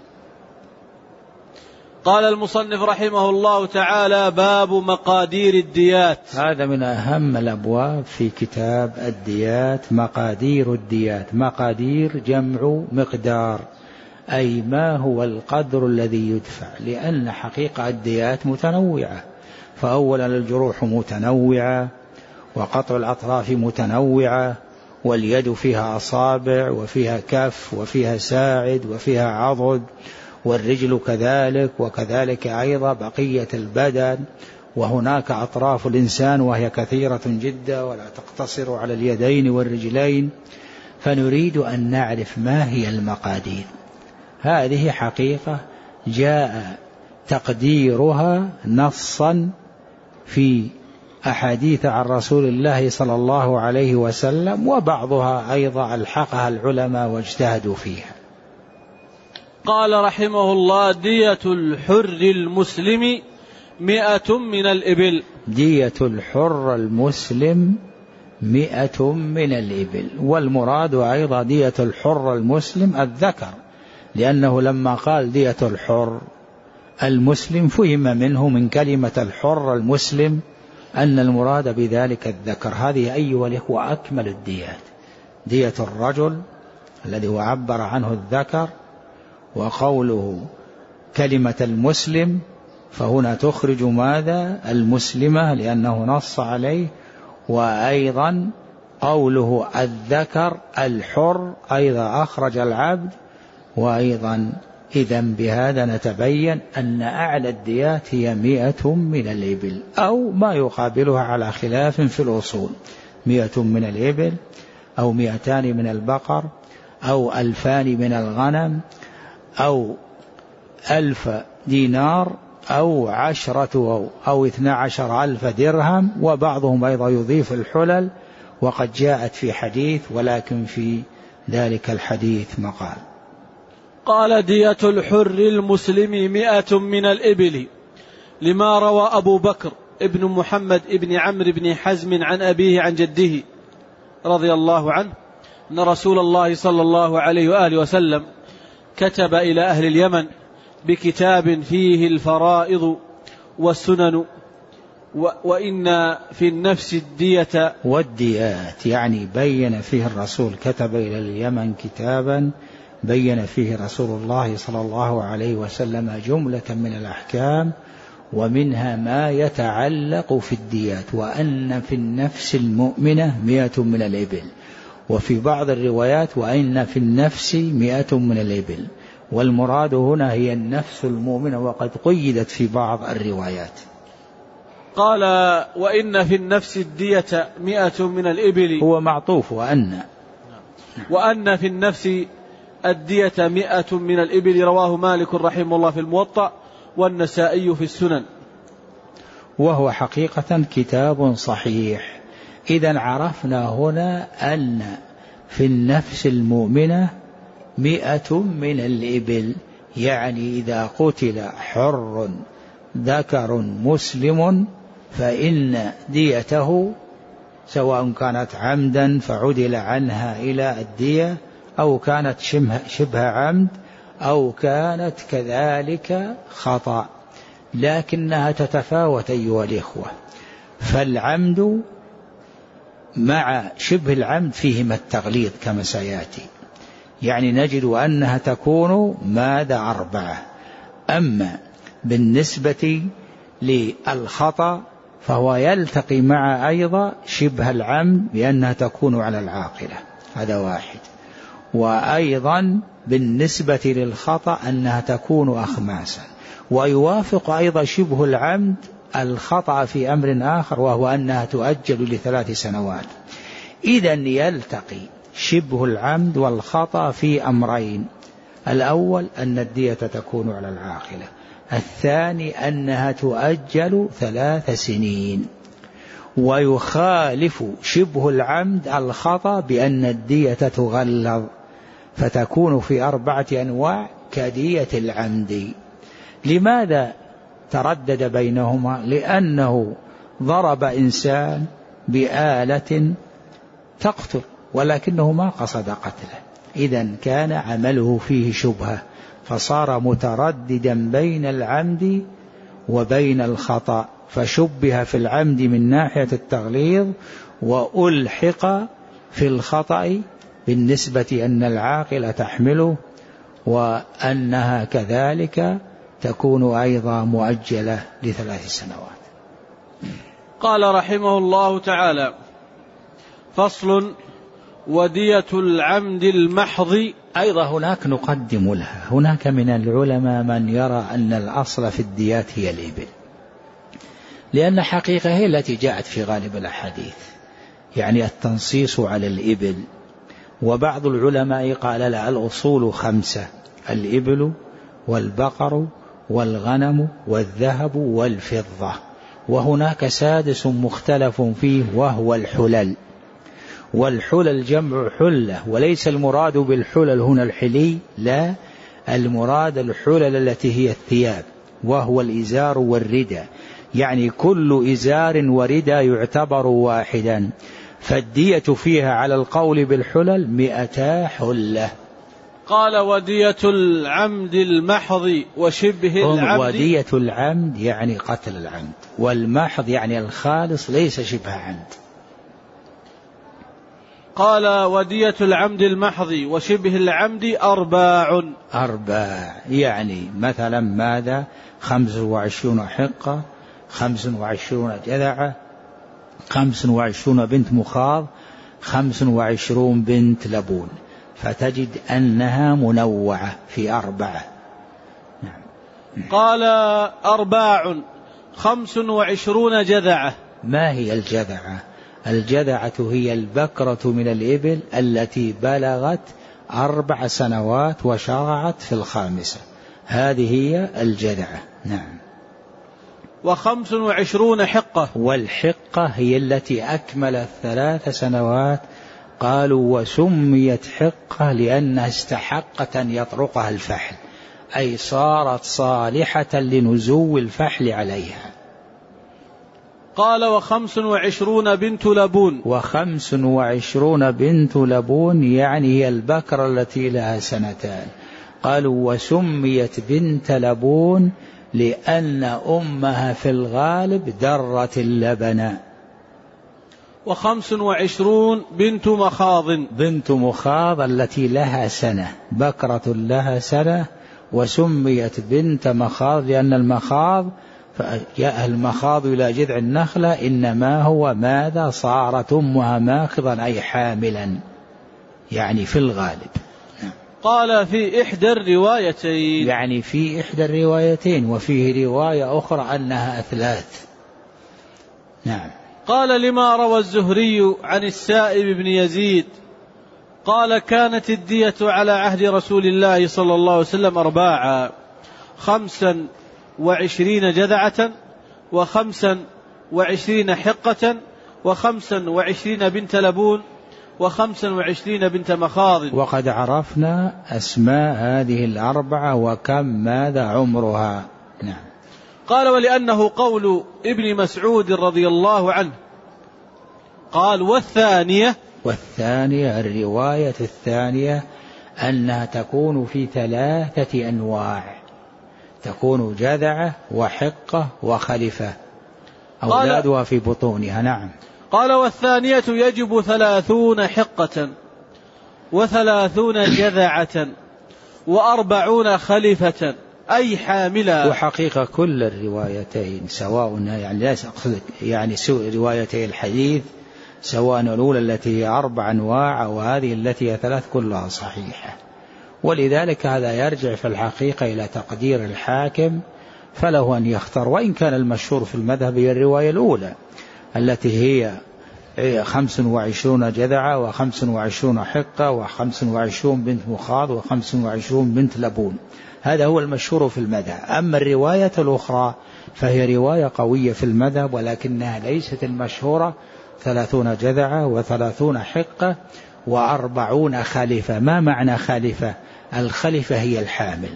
[SPEAKER 2] قال المصنف رحمه الله تعالى: باب مقادير الديات.
[SPEAKER 1] هذا من أهم الأبواب في كتاب الديات، مقادير الديات. مقادير جمع مقدار، أي ما هو القدر الذي يدفع، لأن حقيقة الديات متنوعة، فأولا الجروح متنوعة، وقطع الأطراف متنوعة، واليد فيها أصابع وفيها كف وفيها ساعد وفيها عضد، والرجل كذلك، وكذلك أيضا بقية البدن، وهناك أطراف الإنسان وهي كثيرة جدا ولا تقتصر على اليدين والرجلين. فنريد أن نعرف ما هي المقادير. هذه حقيقة جاء تقديرها نصا في أحاديث عن رسول الله صلى الله عليه وسلم، وبعضها أيضا ألحقها العلماء واجتهدوا فيها.
[SPEAKER 2] قال رحمه الله: دية الحر المسلم مئة من الإبل.
[SPEAKER 1] دية الحر المسلم مئة من الإبل، والمراد أيضا دية الحر المسلم الذكر، لأنه لما قال دية الحر المسلم فهم منه من كلمة الحر المسلم أن المراد بذلك الذكر. هذه أيها الإخوة أكمل الديات: دية الرجل الذي هو عبر عنه الذكر، وقوله كلمة المسلم فهنا تخرج ماذا؟ المسلمة، لأنه نص عليه، وأيضا قوله الذكر الحر أيضا أخرج العبد. وأيضا إذن بهذا نتبين أن أعلى الديات هي مئة من الإبل، أو ما يقابلها على خلاف في الأصول: مئة من الإبل، أو مئتان من البقر، أو ألفان من الغنم، أو ألف دينار، أو عشرة أو, أو اثنى عشر ألف درهم. وبعضهم أيضا يضيف الحلل، وقد جاءت في حديث، ولكن في ذلك الحديث مقال.
[SPEAKER 2] قال: دية الحر المسلم مئة من الإبل، لما روى أبو بكر ابن محمد ابن عمرو بن حزم عن أبيه عن جده رضي الله عنه أن رسول الله صلى الله عليه وآله وسلم كتب إلى أهل اليمن بكتاب فيه الفرائض والسنن، وإن في النفس الدية
[SPEAKER 1] والديات، يعني بين فيه الرسول، كتب إلى اليمن كتابا بين فيه رسول الله صلى الله عليه وسلم جملة من الأحكام، ومنها ما يتعلق في الديات، وأن في النفس المؤمنة مئة من الإبل، وفي بعض الروايات وأن في النفس مئة من الإبل، والمراد هنا هي النفس المؤمنة، وقد قيدت في بعض الروايات.
[SPEAKER 2] قال: وإن في النفس الدية مئة من الإبل،
[SPEAKER 1] هو معطوف وأن
[SPEAKER 2] وأن في النفس الدية مئة من الإبل، رواه مالك رحمه الله في الموطأ، والنسائي في السنن.
[SPEAKER 1] وهو حقيقة كتاب صحيح. إذن عرفنا هنا أن في النفس المؤمنة مئة من الإبل، يعني إذا قتل حر ذكر مسلم فإن ديته سواء كانت عمدا فعدل عنها إلى الدية، أو كانت شبه عمد، أو كانت كذلك خطأ، لكنها تتفاوت أيها الإخوة. فالعمد مع شبه العمد فيهما التغليظ كما سيأتي، يعني نجد أنها تكون ماذا؟ أربعة. أما بالنسبة للخطأ فهو يلتقي مع أيضا شبه العمد بأنها تكون على العاقلة، هذا واحد. وأيضا بالنسبة للخطأ أنها تكون أخماسا، ويوافق أيضا شبه العمد الخطأ في أمر آخر وهو أنها تؤجل لثلاث سنوات. إذن يلتقي شبه العمد والخطأ في أمرين: الأول أن الدية تكون على العاقلة، الثاني أنها تؤجل ثلاث سنين. ويخالف شبه العمد الخطأ بأن الدية تغلظ فتكون في أربعة أنواع كدية العمد. لماذا تردد بينهما؟ لأنه ضرب إنسان بآلة تقتل ولكنه ما قصد قتله، إذن كان عمله فيه شبهة، فصار مترددا بين العمد وبين الخطأ، فشبه في العمد من ناحية التغليظ وألحق في الخطأ بالنسبة أن العاقل تحمله وأنها كذلك تكون أيضا مؤجلة لثلاث سنوات.
[SPEAKER 2] قال رحمه الله تعالى: فصل: ودية العمد المحض.
[SPEAKER 1] أيضا هناك نقدم لها، هناك من العلماء من يرى أن الأصل في الديات هي الإبل، لأن حقيقة هي التي جاءت في غالب الأحاديث، يعني التنصيص على الإبل. وبعض العلماء قال لا، الأصول خمسة: الإبل والبقر والغنم والذهب والفضة، وهناك سادس مختلف فيه وهو الحلل. والحلل جمع حلة، وليس المراد بالحلل هنا الحلي، لا، المراد الحلل التي هي الثياب، وهو الإزار والرداء، يعني كل إزار ورداء يعتبر واحدا، فالدية فيها على القول بالحلل مئتا حلة.
[SPEAKER 2] قال: ودية العمد المحض وشبه العمد.
[SPEAKER 1] ودية العمد يعني قتل العمد، والمحض يعني الخالص ليس شبه عمد.
[SPEAKER 2] قال: ودية العمد المحض وشبه العمد أرباع.
[SPEAKER 1] أرباع يعني مثلا ماذا؟ خمس وعشرون حقة، خمس وعشرون جذعة، خمس وعشرون بنت مخاض، خمس وعشرون بنت لبون، فتجد أنها منوعة في أربعة.
[SPEAKER 2] نعم. قال: أرباع خمس وعشرون جذعة.
[SPEAKER 1] ما هي الجذعة؟ الجذعة هي البكرة من الإبل التي بلغت أربع سنوات وشرعت في الخامسة، هذه هي الجذعة. نعم.
[SPEAKER 2] وخمس وعشرون حقة.
[SPEAKER 1] والحقة هي التي أكملت ثلاث سنوات. قالوا: وسميت حقة لأنها استحقت أن يطرقها الفحل، أي صارت صالحة لنزو الفحل عليها.
[SPEAKER 2] قال: وخمس وعشرون بنت لبون.
[SPEAKER 1] وخمس وعشرون بنت لبون يعني هي البكرة التي لها سنتان. قالوا: وسميت بنت لبون لأن أمها في الغالب درت اللبن.
[SPEAKER 2] وخمس وعشرون بنت مخاض.
[SPEAKER 1] بنت مخاض التي لها سنة، بكرة لها سنة، وسميت بنت مخاض لأن المخاض فجاء المخاض إلى جذع النخلة إنما هو ماذا؟ صارت أمها ماخضا أي حاملا، يعني في الغالب.
[SPEAKER 2] قال: في إحدى الروايتين.
[SPEAKER 1] يعني في إحدى الروايتين، وفيه رواية أخرى أنها أثلاث. نعم.
[SPEAKER 2] قال: لما روى الزهري عن السائب بن يزيد قال: كانت الدية على عهد رسول الله صلى الله عليه وسلم أرباعا: خمسا وعشرين جذعة، وخمسا وعشرين حقة، وخمسا وعشرين بنت لبون، وخمسا وعشرين بنت مخاض.
[SPEAKER 1] وقد عرفنا أسماء هذه الأربعة وكم ماذا عمرها. نعم.
[SPEAKER 2] قال: ولأنه قول ابن مسعود رضي الله عنه. قال: والثانية.
[SPEAKER 1] والثانية الرواية الثانية أنها تكون في ثلاثة أنواع، تكون جذعة وحقة وخلفة، أولادها في بطونها. نعم.
[SPEAKER 2] قال: والثانية يجب ثلاثون حقة، وثلاثون جذعة، وأربعون خلفة، أي حاملة.
[SPEAKER 1] وحقيقة كل الروايتين سواء، يعني لا أقصد يعني سوء روايتي الحديث، سواء الأولى التي هي أربع أنواع أو هذه التي هي ثلاث، كلها صحيحة. ولذلك هذا يرجع في الحقيقة إلى تقدير الحاكم فله أن يختار، وإن كان المشهور في المذهب هي الرواية الأولى التي هي خمس وعشرون جذعة وخمس وعشرون حقة وخمس وعشرون بنت مخاض وخمس وعشرون بنت لبون، هذا هو المشهور في المذهب. أما الرواية الأخرى فهي رواية قوية في المذهب ولكنها ليست المشهورة، ثلاثون جذعة وثلاثون حقة وأربعون خليفة. ما معنى خليفة؟ الخليفة هي الحامل،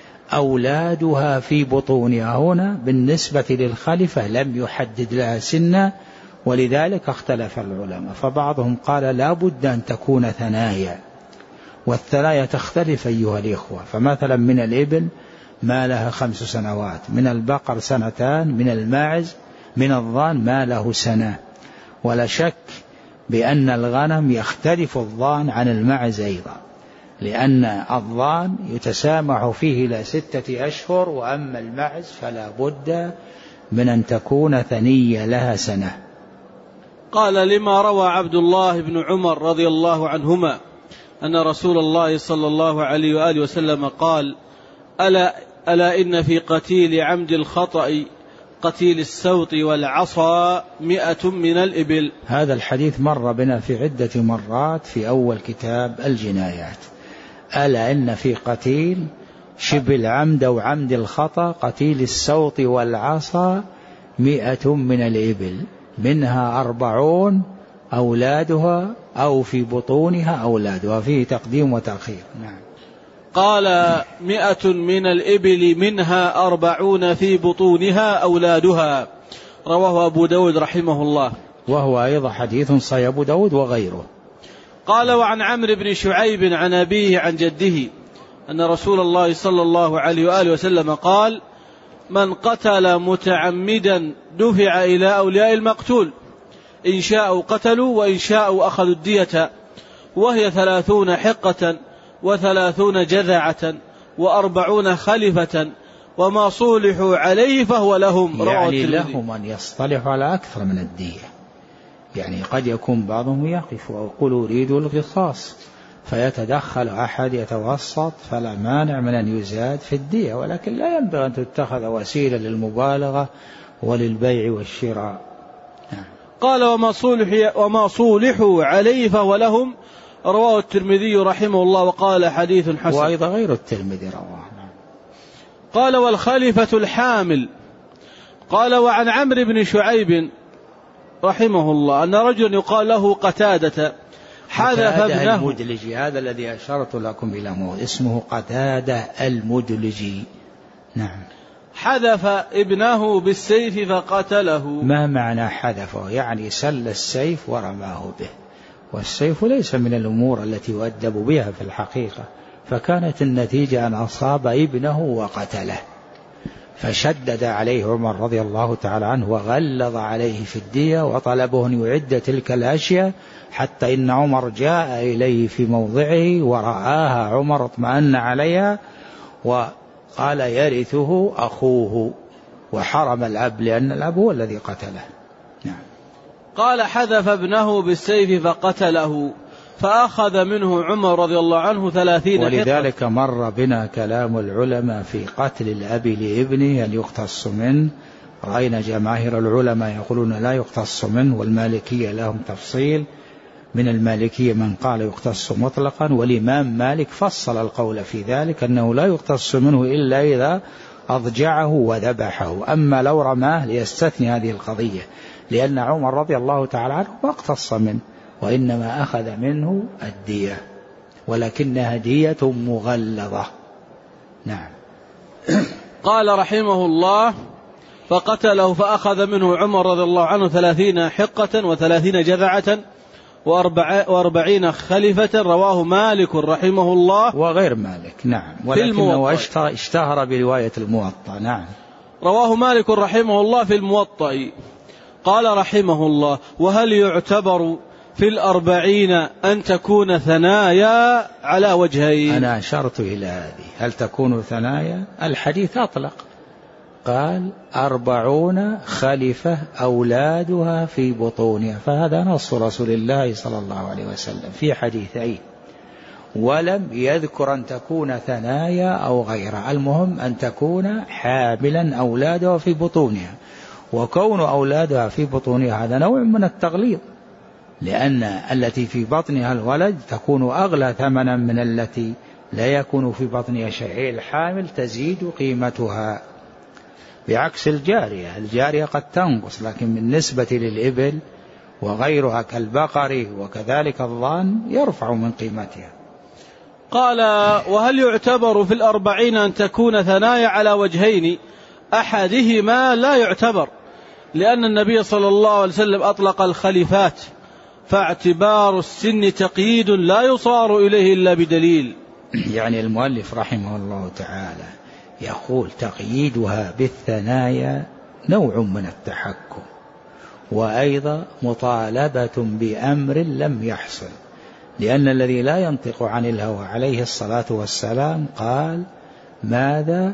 [SPEAKER 1] أولادها في بطونها. هنا بالنسبة للخليفة لم يحدد لها سنة، ولذلك اختلف العلماء، فبعضهم قال لا بد أن تكون ثنايا، والثنايا تختلف أيها الإخوة، فمثلا من الإبل ما لها خمس سنوات، من البقر سنتان، من الماعز من الضان ما له سنة. ولا شك بأن الغنم يختلف الضان عن الماعز أيضا، لأن الضان يتسامح فيه إلى ستة أشهر، وأما الماعز فلا بد من أن تكون ثنية لها سنة.
[SPEAKER 2] قال لما روى عبد الله بن عمر رضي الله عنهما أن رسول الله صلى الله عليه وآله وسلم قال ألا, ألا إن في قتيل عمد الخطأ قتيل السوط والعصا مئة من الإبل.
[SPEAKER 1] هذا الحديث مر بنا في عدة مرات في أول كتاب الجنايات. ألا إن في قتيل شبه العمد أو عمد الخطأ قتيل السوط والعصا مئة من الإبل، منها أربعون أولادها أو في بطونها أولادها، فيه تقديم وتأخير. نعم.
[SPEAKER 2] قال مئة من الإبل منها أربعون في بطونها أولادها، رواه أبو داود رحمه الله،
[SPEAKER 1] وهو أيضا حديث صحيح أبو داود وغيره.
[SPEAKER 2] قال وعن عمرو بن شعيب عن أبيه عن جده أن رسول الله صلى الله عليه وآله وسلم قال من قتل متعمدا دفع إلى أولياء المقتول، إن شاءوا قتلوا وإن شاءوا أخذوا الدية، وهي ثلاثون حقة وثلاثون جذعة وأربعون خلفة، وما صولحوا عليه فهو لهم.
[SPEAKER 1] يعني لهم أن يصطلحوا على أكثر من الدية، يعني قد يكون بعضهم يقف ويقول أريد القصاص فيتدخل أحد يتوسط، فلا مانع من أن يزاد في الدية، ولكن لا ينبغي أن تتخذ وسيلة للمبالغة وللبيع والشراء.
[SPEAKER 2] قال وما صولحوا, وما صولحوا عليه فهو لهم، رواه الترمذي رحمه الله وقال حديث حسن.
[SPEAKER 1] وأيضا غير الترمذي رواه.
[SPEAKER 2] قال والخليفة الحامل. قال وعن عمرو بن شعيب رحمه الله أن رجل يقال له قتادة حذف ابنه
[SPEAKER 1] المدلجي، هذا الذي أشرت لكم إلى موضوع اسمه قتادة المدلجي. نعم.
[SPEAKER 2] حذف ابنه بالسيف فقتله.
[SPEAKER 1] ما معنى حذفه؟ يعني سل السيف ورماه به، والسيف ليس من الأمور التي يؤدب بها في الحقيقة، فكانت النتيجة أن أصاب ابنه وقتله، فشدد عليه عمر رضي الله تعالى عنه وغلظ عليه في الدية وطلبه أن يعد تلك الأشياء، حتى إن عمر جاء إليه في موضعه ورآها عمر اطمأن عليها وقال يرثه أخوه، وحرم الأب لأن الأب هو الذي قتله. نعم.
[SPEAKER 2] قال حذف ابنه بالسيف فقتله، فأخذ منه عمر رضي الله عنه ثلاثين حقة.
[SPEAKER 1] ولذلك مر بنا كلام العلماء في قتل الأب لابنه أن يقتص منه. رأينا جماهير العلماء يقولون لا يقتص منه، والمالكية لهم تفصيل، من المالكية من قال يقتص مطلقا، والإمام مالك فصل القول في ذلك أنه لا يقتص منه إلا إذا أضجعه وذبحه، أما لو رماه ليستثني هذه القضية، لأن عمر رضي الله تعالى عنه ما اقتص منه، وإنما أخذ منه الدية، ولكنها دية مغلظة. نعم.
[SPEAKER 2] قال رحمه الله فقتله، فأخذ منه عمر رضي الله عنه ثلاثين حقة وثلاثين جذعة وأربعين خليفة، رواه مالك رحمه الله
[SPEAKER 1] وغير مالك. نعم. ولكنه اشتهر برواية الموطأ. نعم.
[SPEAKER 2] رواه مالك رحمه الله في الموطأ. قال رحمه الله وهل يعتبر في الأربعين أن تكون ثنايا على وجهين؟
[SPEAKER 1] أنا أشرت إلى هذه، هل تكون ثنايا؟ الحديث أطلق، قال أربعون خليفة أولادها في بطونها، فهذا نص رسول الله صلى الله عليه وسلم في حديثين، ولم يذكر أن تكون ثنايا أو غيرها، المهم أن تكون حاملا أولادها في بطونها، وكون أولادها في بطونها هذا نوع من التغليظ، لأن التي في بطنها الولد تكون أغلى ثمنا من التي لا يكون في بطنها شيء، الحامل تزيد قيمتها، بعكس الجارية، الجارية قد تنقص، لكن بالنسبة للإبل وغيرها كالبقر وكذلك الضان يرفع من قيمتها.
[SPEAKER 2] قال: وهل يعتبر في الأربعين أن تكون ثنايا على وجهين؟ أحدهما لا يعتبر، لأن النبي صلى الله عليه وسلم أطلق الخليفات، فاعتبار السن تقييد لا يصار إليه إلا بدليل.
[SPEAKER 1] يعني المؤلف رحمه الله تعالى يقول تقييدها بالثنايا نوع من التحكم، وأيضا مطالبة بأمر لم يحصل، لأن الذي لا ينطق عن الهوى عليه الصلاة والسلام قال: ماذا؟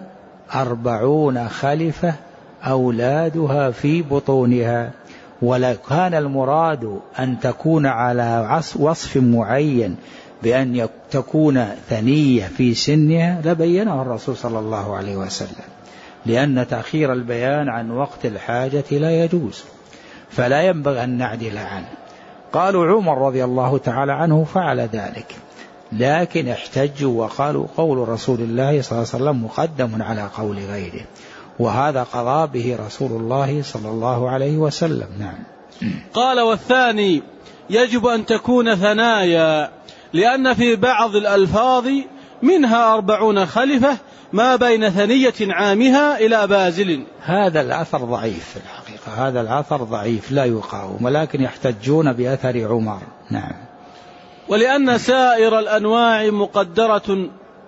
[SPEAKER 1] أربعون خلفة أولادها في بطونها. ولو كان المراد أن تكون على وصف معين بأن تكون ثنية في سنها لبينه الرسول صلى الله عليه وسلم، لأن تأخير البيان عن وقت الحاجة لا يجوز، فلا ينبغي أن نعدل عنه. قالوا عمر رضي الله تعالى عنه فعل ذلك، لكن احتجوا وقالوا قول رسول الله صلى الله عليه وسلم مقدم على قول غيره، وهذا قضى به رسول الله صلى الله عليه وسلم. نعم.
[SPEAKER 2] قال: والثاني يجب أن تكون ثنايا، لأن في بعض الألفاظ منها أربعون خلفة ما بين ثنية عامها إلى بازل.
[SPEAKER 1] هذا الأثر ضعيف في الحقيقة، هذا الأثر ضعيف لا يقاوم، ولكن يحتجون بأثر عمر. نعم.
[SPEAKER 2] ولأن سائر الأنواع مقدرة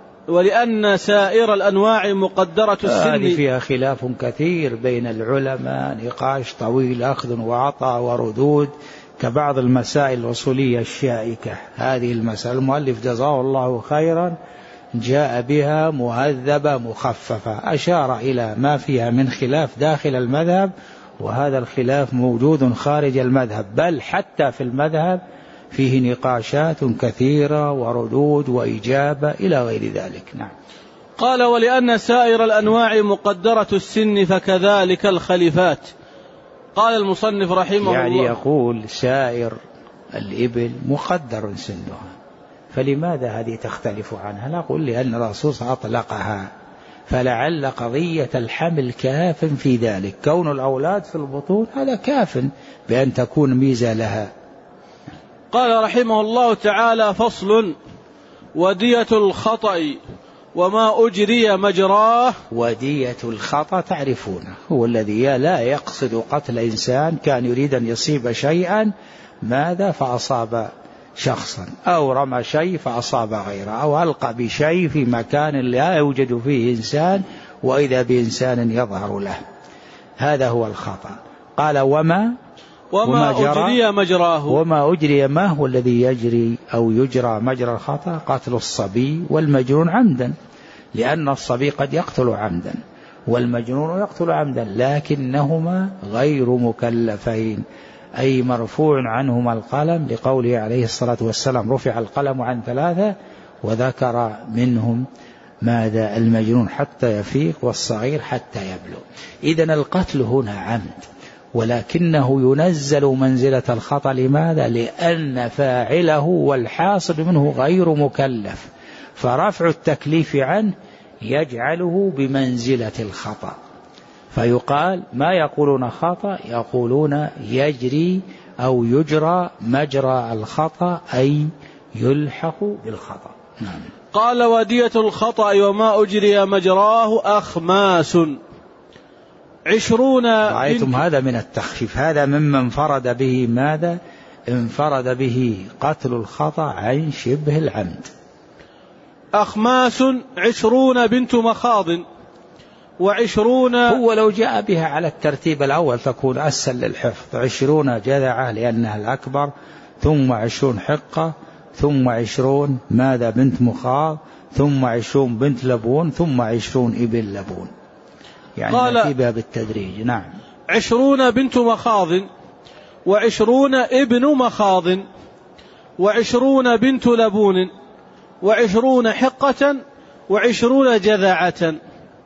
[SPEAKER 2] ولأن سائر الأنواع مقدرة السن.
[SPEAKER 1] هذه فيها خلاف كثير بين العلماء، نقاش طويل، أخذ وعطاء وردود، كبعض المسائل الأصولية الشائكة. هذه المسألة المؤلف جزاه الله خيرا جاء بها مهذبة مخففة، أشار إلى ما فيها من خلاف داخل المذهب، وهذا الخلاف موجود خارج المذهب، بل حتى في المذهب فيه نقاشات كثيرة وردود وإجابة إلى غير ذلك. نعم.
[SPEAKER 2] قال: ولأن سائر الأنواع مقدرة السن فكذلك الخليفات. قال المصنف رحمه
[SPEAKER 1] يعني
[SPEAKER 2] الله،
[SPEAKER 1] يعني يقول سائر الإبل مقدر سنها، فلماذا هذه تختلف عنها؟ نقول لأن الرسول أطلقها، فلعل قضية الحمل كاف في ذلك، كون الأولاد في البطون هذا كاف بأن تكون ميزة لها.
[SPEAKER 2] قال رحمه الله تعالى: فصل: ودية الخطأ وما أجري مجراه.
[SPEAKER 1] ودية الخطأ تعرفونه، هو الذي لا يقصد قتل إنسان، كان يريد أن يصيب شيئا ماذا فأصاب شخصا، أو رمى شيء فأصاب غيره، أو ألقى بشيء في مكان لا يوجد فيه إنسان وإذا بإنسان يظهر له، هذا هو الخطأ. قال: وما
[SPEAKER 2] وما أجري مجراه.
[SPEAKER 1] وما أجري ما هو الذي يجري أو يجرى مجرى الخطأ؟ قتل الصبي والمجنون عمدا، لأن الصبي قد يقتل عمدا والمجنون يقتل عمدا، لكنهما غير مكلفين، أي مرفوع عنهما القلم، لقوله عليه الصلاة والسلام: رفع القلم عن ثلاثة، وذكر منهم ماذا؟ المجنون حتى يفيق، والصغير حتى يبلغ. إذن القتل هنا عمد، ولكنه ينزل منزلة الخطأ. لماذا؟ لأن فاعله والحاصل منه غير مكلف، فرفع التكليف عنه يجعله بمنزلة الخطأ، فيقال ما يقولون خطأ، يقولون يجري أو يجرى مجرى الخطأ، أي يلحق بالخطأ. نعم.
[SPEAKER 2] قال: ودية الخطأ وما أجري مجراه أخماس عشرون.
[SPEAKER 1] رأيتم هذا من التخفيف، هذا مما انفرد به ماذا؟ انفرد به قتل الخطأ عن شبه العمد.
[SPEAKER 2] أخماس عشرون بنت مخاض وعشرون.
[SPEAKER 1] هو لو جاء بها على الترتيب الأول تكون أسهل للحفظ، عشرون جذعة لأنها الأكبر، ثم عشرون حقة، ثم عشرون ماذا؟ بنت مخاض، ثم عشرون بنت لبون، ثم عشرون ابن لبون، يعني نتيبها بالتدريج. نعم.
[SPEAKER 2] عشرون بنت مخاض وعشرون ابن مخاض وعشرون بنت لبون وعشرون حقة وعشرون جذعة.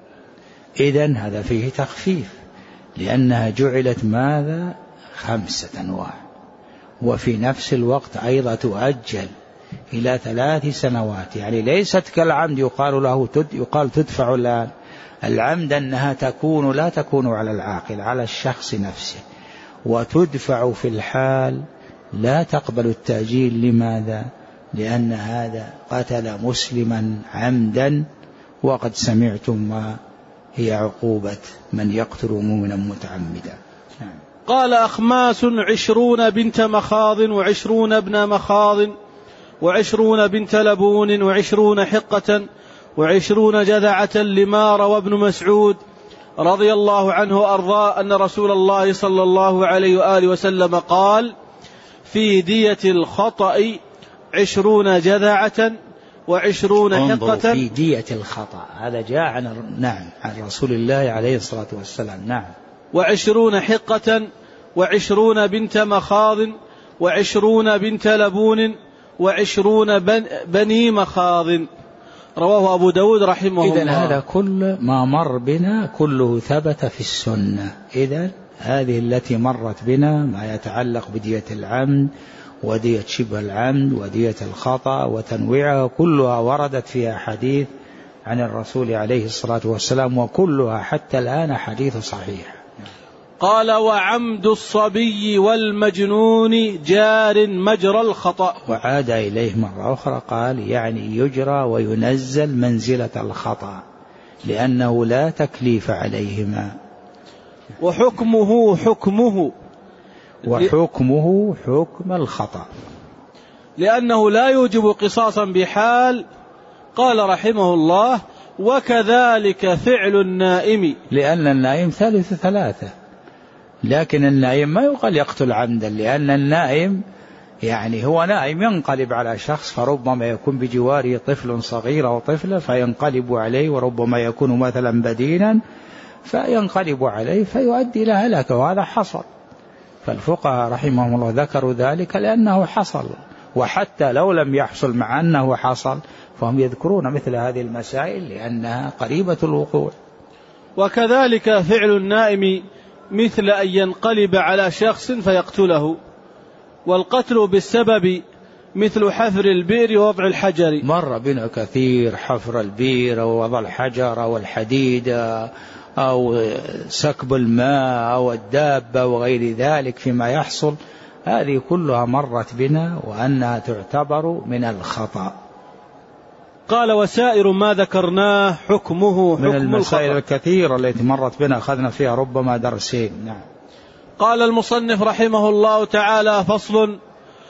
[SPEAKER 1] إذن هذا فيه تخفيف، لأنها جعلت ماذا؟ خمسة أنواع، وفي نفس الوقت أيضا تؤجل إلى ثلاث سنوات، يعني ليست كالعمد يقال له تد يقال تدفع الآن. العمد أنها تكون لا تكون على العاقل، على الشخص نفسه، وتدفع في الحال لا تقبل التأجيل. لماذا؟ لأن هذا قتل مسلما عمدا، وقد سمعتم ما هي عقوبة من يقتل مؤمنا متعمدا. نعم.
[SPEAKER 2] قال أخماس عشرون بنت مخاض وعشرون ابن مخاض وعشرون بنت لبون وعشرون حقة وعشرون جذعة لما روى ابن مسعود رضي الله عنه وأرضاه أن رسول الله صلى الله عليه وآله وسلم قال: في دية الخطأ عشرون جذعة وعشرون حقة.
[SPEAKER 1] في دية الخطأ هذا جاء عن نعم عن رسول الله عليه الصلاة والسلام. نعم.
[SPEAKER 2] وعشرون حقة وعشرون بنت مخاض وعشرون بنت لبون وعشرون بن بني مخاض. رواه أبو داود رحمه الله.
[SPEAKER 1] إذن هذا كل ما مر بنا كله ثبت في السنة. إذن هذه التي مرت بنا ما يتعلق بدية العمد ودية شبه العمد ودية الخطأ وتنويعها كلها وردت فيها حديث عن الرسول عليه الصلاة والسلام، وكلها حتى الآن حديث صحيح.
[SPEAKER 2] قال: وعمد الصبي والمجنون جار مجرى الخطأ.
[SPEAKER 1] وعاد إليه مرة أخرى قال يعني يجرى وينزل منزلة الخطأ، لأنه لا تكليف عليهما.
[SPEAKER 2] وحكمه حكمه
[SPEAKER 1] وحكمه حكم الخطأ،
[SPEAKER 2] لأنه لا يوجب قصاصا بحال. قال رحمه الله: وكذلك فعل النائم.
[SPEAKER 1] لأن النائم ثالث ثلاثة، لكن النائم ما يقال يقتل عمدا، لأن النائم يعني هو نائم ينقلب على شخص، فربما يكون بجواره طفل صغير أو طفلة فينقلب عليه، وربما يكون مثلا بدينا فينقلب عليه فيؤدي إلى هلاكه، وهذا حصل. فالفقهاء رحمهم الله ذكروا ذلك لأنه حصل، وحتى لو لم يحصل مع أنه حصل فهم يذكرون مثل هذه المسائل لأنها قريبة الوقوع.
[SPEAKER 2] وكذلك فعل النائم مثل أن ينقلب على شخص فيقتله. والقتل بالسبب مثل حفر البئر ووضع الحجر.
[SPEAKER 1] مر بنا كثير حفر البئر ووضع الحجر أو الحديد أو سكب الماء أو الدابة وغير ذلك فيما يحصل، هذه كلها مرت بنا وأنها تعتبر من الخطأ.
[SPEAKER 2] قال: وسائر ما ذكرناه حكمه حكم
[SPEAKER 1] من المسائل
[SPEAKER 2] الخطأ.
[SPEAKER 1] الكثيرة التي مرت بنا أخذنا فيها ربما درسين. نعم.
[SPEAKER 2] قال المصنف رحمه الله تعالى: فصل: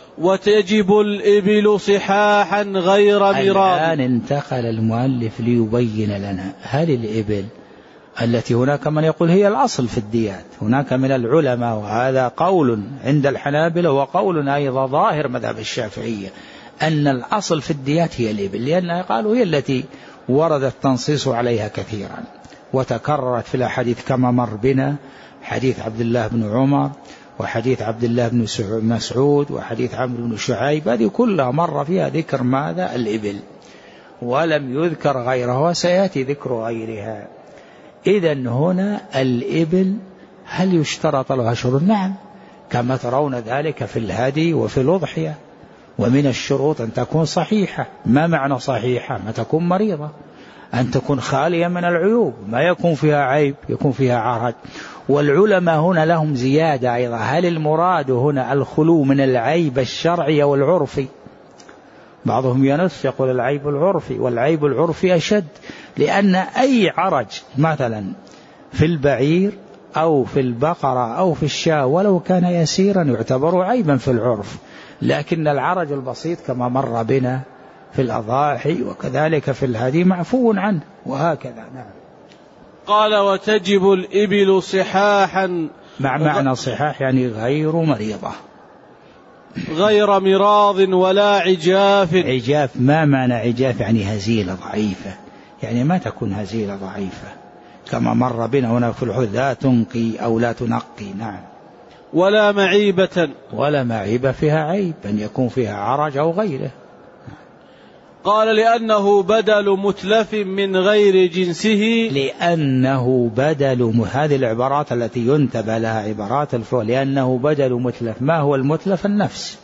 [SPEAKER 2] وتجب الإبل صحاحا غير مراض.
[SPEAKER 1] الآن انتقل المؤلف ليبين لنا هل الإبل التي هناك من يقول هي الأصل في الديات، هناك من العلماء وهذا قول عند الحنابلة وقول أيضا ظاهر مذهب الشافعية أن الأصل في الديات هي الإبل، لأنها قالوا هي التي ورد التنصيص عليها كثيرا وتكررت في الأحاديث كما مر بنا حديث عبد الله بن عمر وحديث عبد الله بن مسعود وحديث عمرو بن شعيب، هذه كلها مر فيها ذكر ماذا؟ الإبل، ولم يذكر غيرها وسيأتي ذكر غيرها. إذن هنا الإبل هل يشترط لها شروط؟ نعم، كما ترون ذلك في الهدي وفي الأضحية. ومن الشروط أن تكون صحيحة. ما معنى صحيحة؟ ما تكون مريضة، أن تكون خالية من العيوب، ما يكون فيها عيب، يكون فيها عرج. والعلماء هنا لهم زيادة أيضا، هل المراد هنا الخلو من العيب الشرعي والعرفي؟ بعضهم ينص يقول العيب العرفي، والعيب العرفي أشد، لأن أي عرج مثلا في البعير أو في البقرة أو في الشاة ولو كان يسيرا يعتبر عيبا في العرف، لكن العرج البسيط كما مر بنا في الأضاحي وكذلك في الهدي معفو عنه، وهكذا. نعم.
[SPEAKER 2] قال: وتجب الإبل صحاحا.
[SPEAKER 1] مع معنى صحاح يعني غير مريضة،
[SPEAKER 2] غير مراض ولا عجاف.
[SPEAKER 1] عجاف، ما معنى عجاف؟ يعني هزيلة ضعيفة، يعني ما تكون هزيلة ضعيفة كما مر بنا هنا في الحوض، لا تنقي أو لا تنقي. نعم.
[SPEAKER 2] ولا معيبة،
[SPEAKER 1] ولا معيبة فيها عيب، أن يكون فيها عرج أو غيره.
[SPEAKER 2] قال لأنه بدل متلف من غير جنسه.
[SPEAKER 1] لأنه بدل، هذه العبارات التي ينتبه لها عبارات الفروع. لأنه بدل متلف. ما هو المتلف؟ النفس.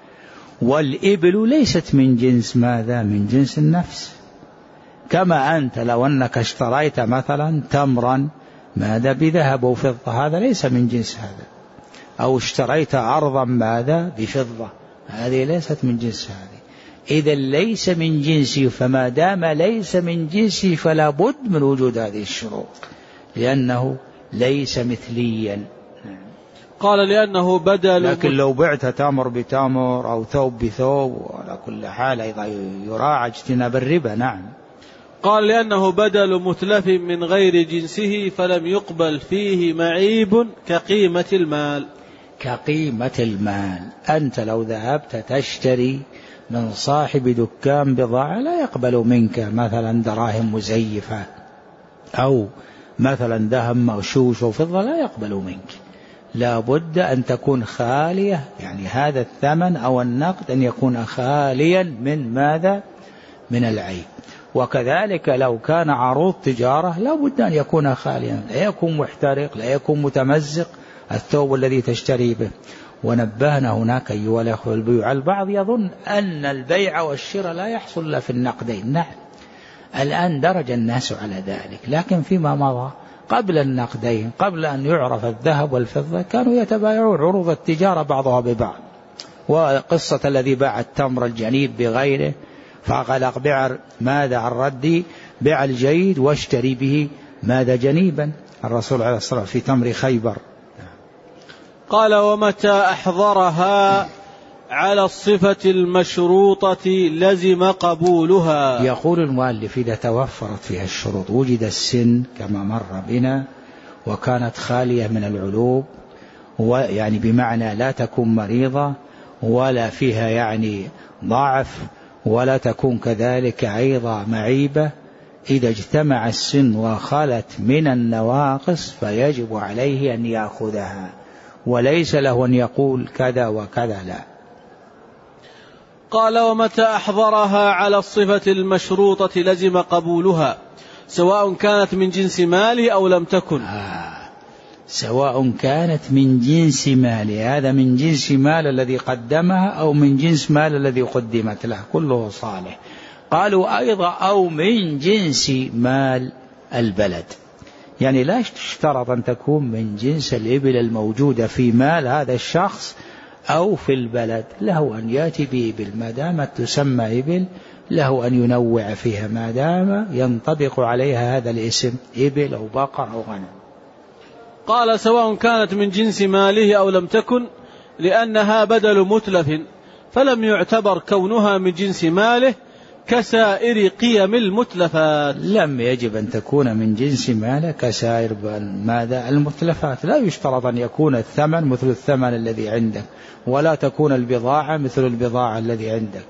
[SPEAKER 1] والإبل ليست من جنس ماذا؟ من جنس النفس. كما أنت لو أنك اشتريت مثلا تمرا ماذا؟ بذهب وفضة، هذا ليس من جنس هذا. أو اشتريت أرضا ماذا؟ بفضة، هذه ليست من جنس هذه. إذا ليس من جنسي، فما دام ليس من جنسي فلا بد من وجود هذه الشروط، لأنه ليس مثليا.
[SPEAKER 2] قال لأنه بدل.
[SPEAKER 1] لكن لو بعت تمر بتمر أو ثوب بثوب على كل حال أيضا يراعى اجتناب الربا. نعم.
[SPEAKER 2] قال لأنه بدل متلف من غير جنسه فلم يقبل فيه معيب كقيمة المال.
[SPEAKER 1] كقيمة المال. أنت لو ذهبت تشتري من صاحب دكان بضاعة لا يقبل منك مثلا دراهم مزيفة أو مثلا ذهب مغشوش وفضة، لا يقبل منك. لا بد أن تكون خالية، يعني هذا الثمن أو النقد أن يكون خاليا من ماذا؟ من العيب. وكذلك لو كان عروض تجارة لا بد أن يكون خاليا، لا يكون محترق، لا يكون متمزق الثوب الذي تشتري به. ونبهنا هناك أيها الأخوة البيوع، البعض يظن أن البيع والشراء لا يحصل إلا في النقدين. نعم، الآن درج الناس على ذلك، لكن فيما مضى قبل النقدين، قبل أن يعرف الذهب والفضة، كانوا يتبايعون عروض التجارة بعضها ببعض. وقصة الذي باع التمر الجنيب بغيره فقال أقبع ماذا عن ردي، بيع الجيد واشتري به ماذا جنيبا، الرسول عليه الصلاة والسلام في تمر خيبر.
[SPEAKER 2] قال ومتى أحضرها على الصفة المشروطة لزم قبولها.
[SPEAKER 1] يقول المؤلف إذا توفرت فيها الشروط، وجد السن كما مر بنا وكانت خالية من العلوب، ويعني بمعنى لا تكون مريضة ولا فيها يعني ضعف ولا تكون كذلك أيضا معيبة. إذا اجتمع السن وخلت من النواقص فيجب عليه أن يأخذها، وليس له أن يقول كذا وكذا، لا.
[SPEAKER 2] قال ومتى أحضرها على الصفة المشروطة لزم قبولها سواء كانت من جنس ماله أو لم تكن.
[SPEAKER 1] آه. سواء كانت من جنس ماله، هذا من جنس مال الذي قدمها أو من جنس مال الذي قدمت له، كله صالح. قالوا أيضا أو من جنس مال البلد، يعني لا تشترط أن تكون من جنس الإبل الموجودة في مال هذا الشخص أو في البلد، له أن يأتي بإبل ما دامت تسمى إبل، له أن ينوع فيها ما دام ينطبق عليها هذا الاسم، إبل أو بقر أو غنم.
[SPEAKER 2] قال سواء كانت من جنس ماله أو لم تكن، لأنها بدل متلف فلم يعتبر كونها من جنس ماله كسائر قيم المتلفات.
[SPEAKER 1] لم يجب أن تكون من جنس ماله كسائر ماذا المتلفات. لا يشترط أن يكون الثمن مثل الثمن الذي عندك، ولا تكون البضاعة مثل البضاعة الذي عندك.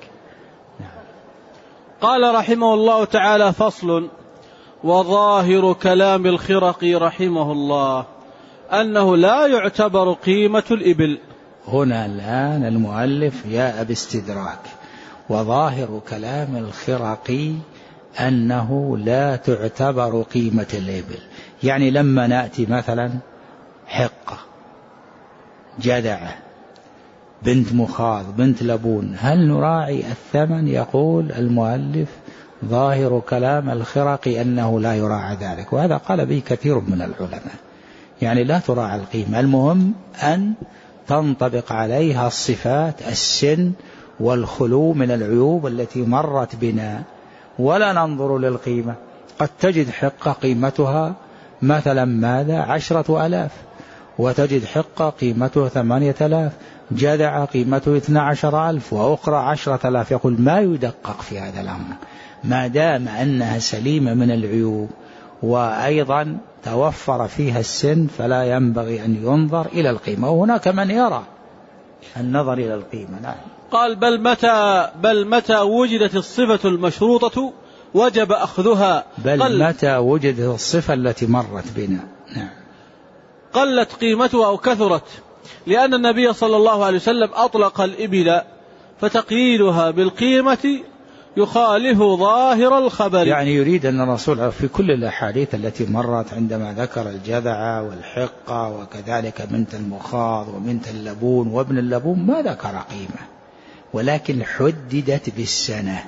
[SPEAKER 2] قال رحمه الله تعالى فصل. وظاهر كلام الخرقي رحمه الله أنه لا يعتبر قيمة الإبل.
[SPEAKER 1] هنا الآن المؤلف جاء باستدراك. وظاهر كلام الخرقي أنه لا تعتبر قيمة الإبل، يعني لما نأتي مثلا حقة، جدعة، بنت مخاض، بنت لبون، هل نراعي الثمن؟ يقول المؤلف ظاهر كلام الخرقي أنه لا يراعى ذلك، وهذا قال به كثير من العلماء، يعني لا تراعى القيمة، المهم أن تنطبق عليها الصفات، السن والخلو من العيوب التي مرت بنا، ولا ننظر للقيمة. قد تجد حقة قيمتها مثلا ماذا عشرة ألاف، وتجد حقة قيمتها ثمانية ألاف، جدع قيمته اثنا عشر ألف، وأخرى عشرة ألاف. يقول ما يدقق في هذا الأمر ما دام أنها سليمة من العيوب وأيضا توفر فيها السن، فلا ينبغي أن ينظر إلى القيمة. وهناك من يرى النظر إلى القيمة. نعم.
[SPEAKER 2] قال بل متى, بل متى وجدت الصفة المشروطة وجب أخذها.
[SPEAKER 1] بل متى وجدت الصفة التي مرت بنا. نعم.
[SPEAKER 2] قلت قيمتها أو كثرت، لأن النبي صلى الله عليه وسلم أطلق الإبل فتقييدها بالقيمة يخالف ظاهر الخبر.
[SPEAKER 1] يعني يريد أن الرسول في كل الأحاديث التي مرت عندما ذكر الجذع والحقة وكذلك بنت المخاض وبنت اللبون وابن اللبون ما ذكر قيمة، ولكن حددت بالسنة.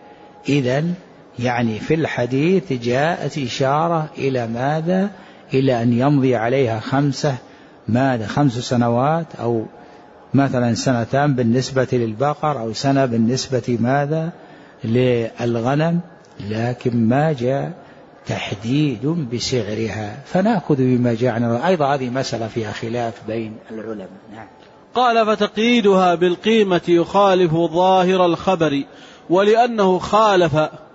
[SPEAKER 1] إذن يعني في الحديث جاءت إشارة إلى ماذا؟ إلى أن يمضي عليها خمسة ماذا خمس سنوات، أو مثلا سنتان بالنسبة للبقر، أو سنة بالنسبة ماذا للغنم، لكن ما جاء تحديد بسعرها، فنأخذ بما جاءنا. أيضا هذه مسألة فيها خلاف بين العلماء. نعم.
[SPEAKER 2] قال: فتقييدها بالقيمة يخالف ظاهر الخبر، ولأنه خالف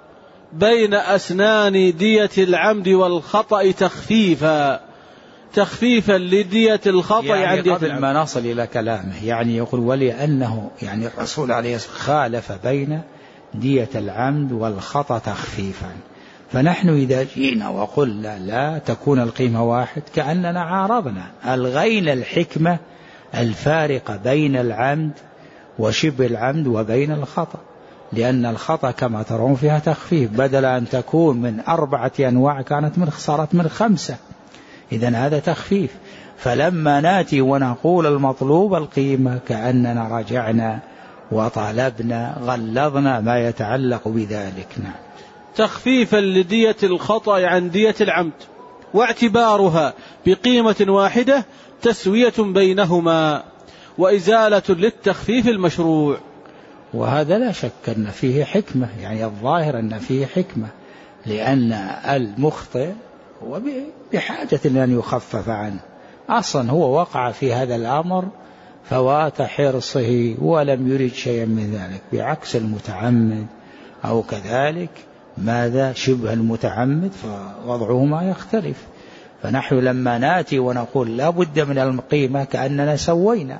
[SPEAKER 2] بين أسنان دية العمد والخطأ تخفيفا تخفيفا لدية الخطأ
[SPEAKER 1] يعني
[SPEAKER 2] عن دية
[SPEAKER 1] قبل
[SPEAKER 2] العمد.
[SPEAKER 1] ما نصل إلى كلامه يعني يقول ولأنه يعني الرسول عليه الصلاة والسلام خالف بين دية العمد والخطأ تخفيفا. فنحن إذا جينا وقلنا لا تكون القيمة واحد كأننا عارضنا، ألغينا الحكمة الفارقة بين العمد وشبه العمد وبين الخطأ، لأن الخطأ كما ترون فيها تخفيف، بدل أن تكون من أربعة أنواع كانت من صارت من خمسة، إذن هذا تخفيف. فلما ناتي ونقول المطلوب القيمة كأننا رجعنا وطالبنا غلظنا ما يتعلق بذلك. نعم.
[SPEAKER 2] تخفيفا لدية الخطأ عن دية العمد، واعتبارها بقيمة واحدة تسوية بينهما وإزالة للتخفيف المشروع.
[SPEAKER 1] وهذا لا شك أن فيه حكمة، يعني الظاهر أن فيه حكمة، لأن المخطئ هو بحاجة أن يخفف عنه، أصلا هو وقع في هذا الأمر فوات حرصه ولم يريد شيئا من ذلك، بعكس المتعمد أو كذلك ماذا شبه المتعمد فوضعهما يختلف. فنحن لما ناتي ونقول لا بد من القيمة كأننا سوينا.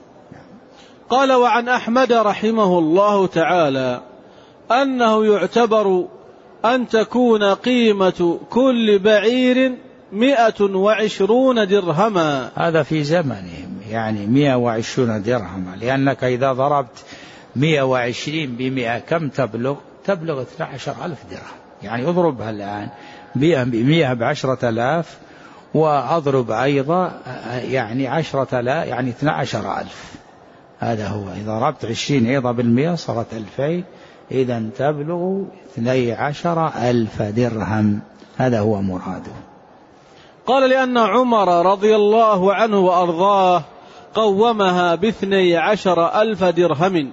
[SPEAKER 2] قال: وعن أحمد رحمه الله تعالى أنه يعتبر أن تكون قيمة كل بعير مئة وعشرون درهما.
[SPEAKER 1] هذا في زمنهم يعني مئة وعشرون درهما، لأنك إذا ضربت مئة وعشرين بمئة كم تبلغ؟ تبلغ اثني عشر ألف درهم. يعني أضربها الآن بمئة بعشرة آلاف، وأضرب أيضا يعني عشرة لا يعني اثني عشر ألف. هذا هو، إذا ضربت عشرين أيضا بالمئة صارت ألفين، إذا تبلغ اثني عشر ألف درهم. هذا هو مراده.
[SPEAKER 2] قال: لأن عمر رضي الله عنه وأرضاه قومها باثني عشر ألف درهم،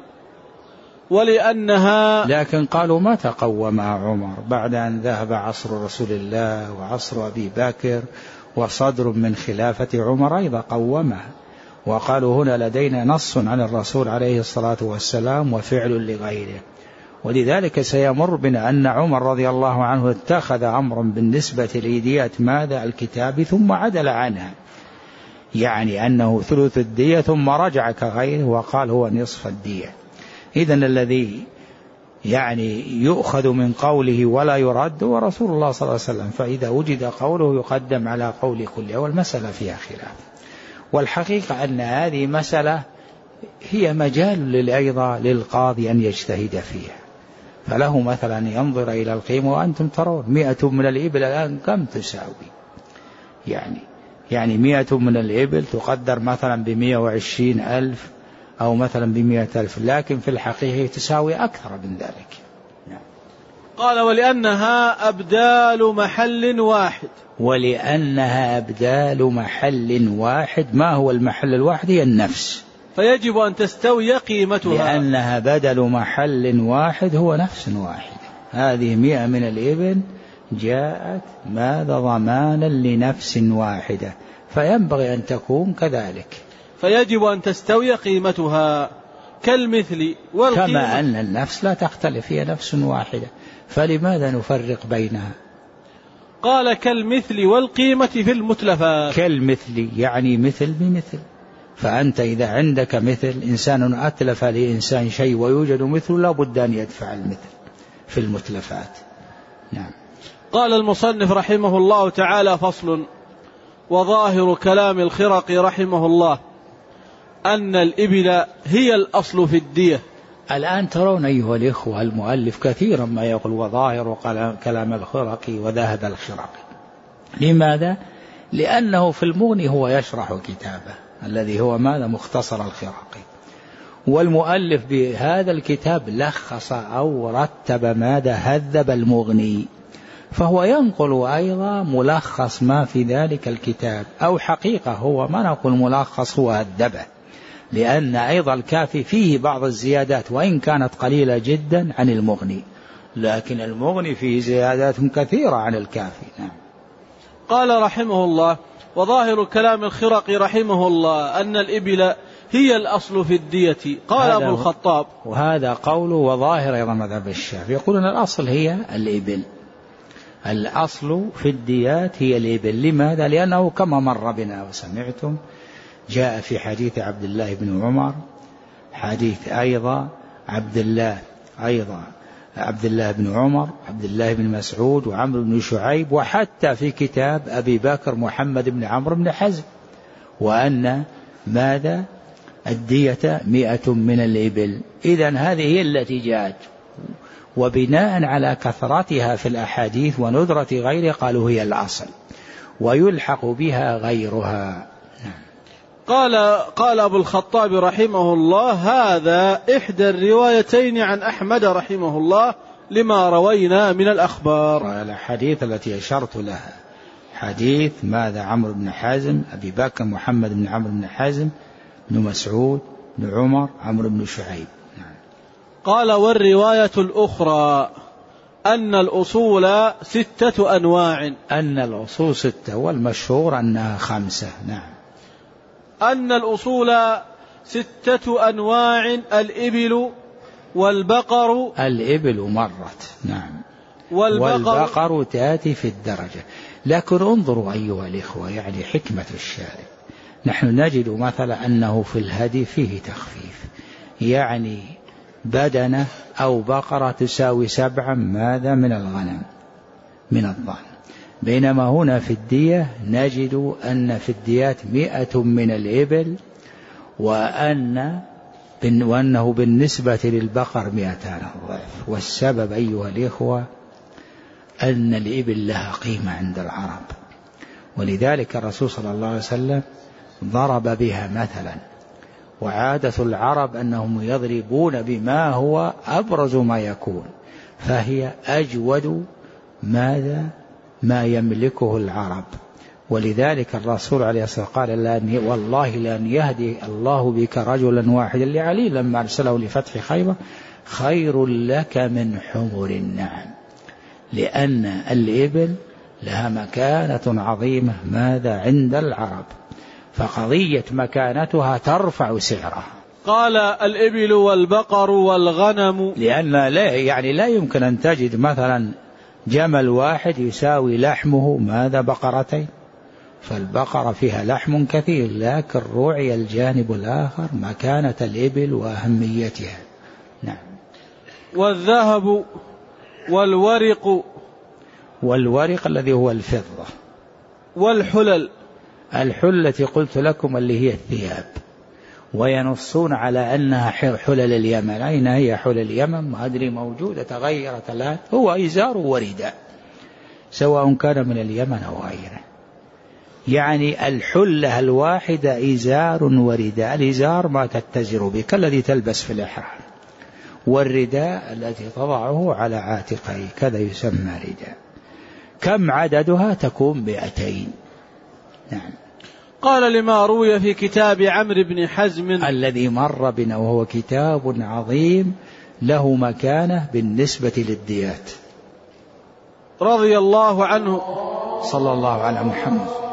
[SPEAKER 2] ولأنها
[SPEAKER 1] لكن قالوا ما تقومها عمر بعد أن ذهب عصر رسول الله وعصر أبي بكر وصدر من خلافة عمر أيضا قومها، وقالوا هنا لدينا نص عن الرسول عليه الصلاة والسلام وفعل لغيره. ولذلك سيمر بنا أن عمر رضي الله عنه اتخذ أمرا بالنسبة لدية ماذا الكتاب ثم عدل عنها، يعني أنه ثلث الدية ثم رجع كغيره وقال هو نصف الدية. إذن الذي يعني يؤخذ من قوله ولا يرد ورسول الله صلى الله عليه وسلم، فإذا وجد قوله يقدم على قول كله، والمسألة فيها خلاف. والحقيقة أن هذه مسألة هي مجال أيضا للقاضي أن يجتهد فيها، فله مثلا ينظر إلى القيمة، وأنتم ترون مئة من الإبل الآن كم تساوي؟ يعني يعني مئة من الإبل تقدر مثلا بمئة وعشرين ألف أو مثلا بمئة ألف، لكن في الحقيقة تساوي أكثر من ذلك. نعم.
[SPEAKER 2] قال: ولأنها أبدال محل واحد.
[SPEAKER 1] ولأنها أبدال محل واحد. ما هو المحل الواحد؟ هي النفس،
[SPEAKER 2] فيجب أن تستوي قيمتها،
[SPEAKER 1] لأنها بدل محل واحد هو نفس واحد. هذه مئة من الإبل جاءت ماذا ضمانا لنفس واحدة، فينبغي أن تكون كذلك،
[SPEAKER 2] فيجب أن تستوي قيمتها كالمثل والقيمة،
[SPEAKER 1] كما أن النفس لا تختلف، هي نفس واحدة، فلماذا نفرق بينها؟
[SPEAKER 2] قال: كالمثل والقيمة في المتلفات.
[SPEAKER 1] كالمثل يعني مثل بمثل، فأنت إذا عندك مثل إنسان أتلف لإنسان شيء ويوجد مثل لا بد أن يدفع المثل في المتلفات. نعم.
[SPEAKER 2] قال المصنف رحمه الله تعالى: فصل. وظاهر كلام الخرقي رحمه الله أن الإبل هي الأصل في الدية،
[SPEAKER 1] الآن ترون أيها الإخوة المؤلف كثيرا ما يقول وظاهر كلام الخرقي وذهب الخرقي. لماذا؟ لأنه في المغني هو يشرح كتابه الذي هو ماذا؟ مختصر الخرقي. والمؤلف بهذا الكتاب لخص أو رتب ماذا؟ هذب المغني، فهو ينقل أيضا ملخص ما في ذلك الكتاب، أو حقيقة هو ما نقول ملخص، هو هذبه، لأن أيضا الكافي فيه بعض الزيادات وإن كانت قليلة جدا عن المغني، لكن المغني فيه زيادات كثيرة عن الكافي. نعم.
[SPEAKER 2] قال رحمه الله: وظاهر كلام الخرقي رحمه الله أن الإبل هي الأصل في الدية. قال أبو الخطاب،
[SPEAKER 1] وهذا قوله وظاهر أيضا مذهب الشافعي، يقولون الأصل هي الإبل، الأصل في الديات هي الإبل. لماذا؟ لأنه كما مر بنا وسمعتم جاء في حديث عبد الله بن عمر، حديث أيضا عبد الله أيضا عبد الله بن عمر، عبد الله بن مسعود، وعمرو بن شعيب، وحتى في كتاب أبي بكر محمد بن عمرو بن حزم، وأن ماذا؟ الدية مئة من الإبل. إذن هذه هي التي جاءت، وبناء على كثرتها في الأحاديث وندرة غيره قالوا هي الأصل، ويلحق بها غيرها.
[SPEAKER 2] قال قال أبو الخطاب رحمه الله: هذا إحدى الروايتين عن أحمد رحمه الله لما روينا من الأخبار.
[SPEAKER 1] الحديث التي أشرت لها حديث ماذا؟ عمرو بن حازم، أبي بكر محمد بن عمرو بن حازم، بن مسعود، بن عمر، عمرو بن شعيب.
[SPEAKER 2] قال: والرواية الأخرى أن الأصول ستة أنواع.
[SPEAKER 1] أن الأصول ستة، والمشهور أنها خمسة. نعم.
[SPEAKER 2] أن الأصول ستة أنواع: الإبل والبقر.
[SPEAKER 1] الإبل مرت، نعم،
[SPEAKER 2] والبقر,
[SPEAKER 1] والبقر تأتي في الدرجة. لكن انظروا أيها الإخوة يعني حكمة الشارع، نحن نجد مثلا أنه في الهدي فيه تخفيف، يعني بدنة أو بقرة تساوي سبعا ماذا؟ من الغنم من الضأن، بينما هنا في الدية نجد أن في الديات مئة من الإبل، وأن وأنه بالنسبة للبقر مئتان الضعف. والسبب أيها الإخوة أن الإبل لها قيمة عند العرب، ولذلك الرسول صلى الله عليه وسلم ضرب بها مثلا. وعادة العرب أنهم يضربون بما هو أبرز ما يكون، فهي أجود ماذا؟ ما يملكه العرب. ولذلك الرسول عليه الصلاة والسلام قال: والله لأن يهدي الله بك رجلا واحدا، لعلي لما أرسله لفتح خيبر: خير لك من حمر النعم، لأن الإبل لها مكانة عظيمة ماذا؟ عند العرب، فقضية مكانتها ترفع سعرها.
[SPEAKER 2] قال: الإبل والبقر والغنم،
[SPEAKER 1] لأن لا يعني لا يمكن أن تجد مثلا جمل واحد يساوي لحمه ماذا؟ بقرتين، فالبقرة فيها لحم كثير، لكن روعي الجانب الآخر مكانة الإبل وأهميتها. نعم.
[SPEAKER 2] والذهب والورق.
[SPEAKER 1] والورق الذي هو الفضة.
[SPEAKER 2] والحلل.
[SPEAKER 1] الحلة قلت لكم اللي هي الثياب، وينصون على أنها حلل اليمن. أين هي حلل اليمن؟ ما أدري، موجودة تغيرت الآن، هو إزار ورداء سواء كان من اليمن أو غيره. يعني الحلة الواحدة إزار ورداء. الإزار ما تتزر بك الذي تلبس في الإحرام، والرداء التي تضعه على عاتقه، كذا يسمى رداء. كم عددها؟ تكون مئتين. نعم.
[SPEAKER 2] قال: لما روي في كتاب عمرو بن حزم
[SPEAKER 1] الذي مر بنا، وهو كتاب عظيم له مكانة بالنسبة للديات.
[SPEAKER 2] رضي الله عنه.
[SPEAKER 1] صلى الله على محمد.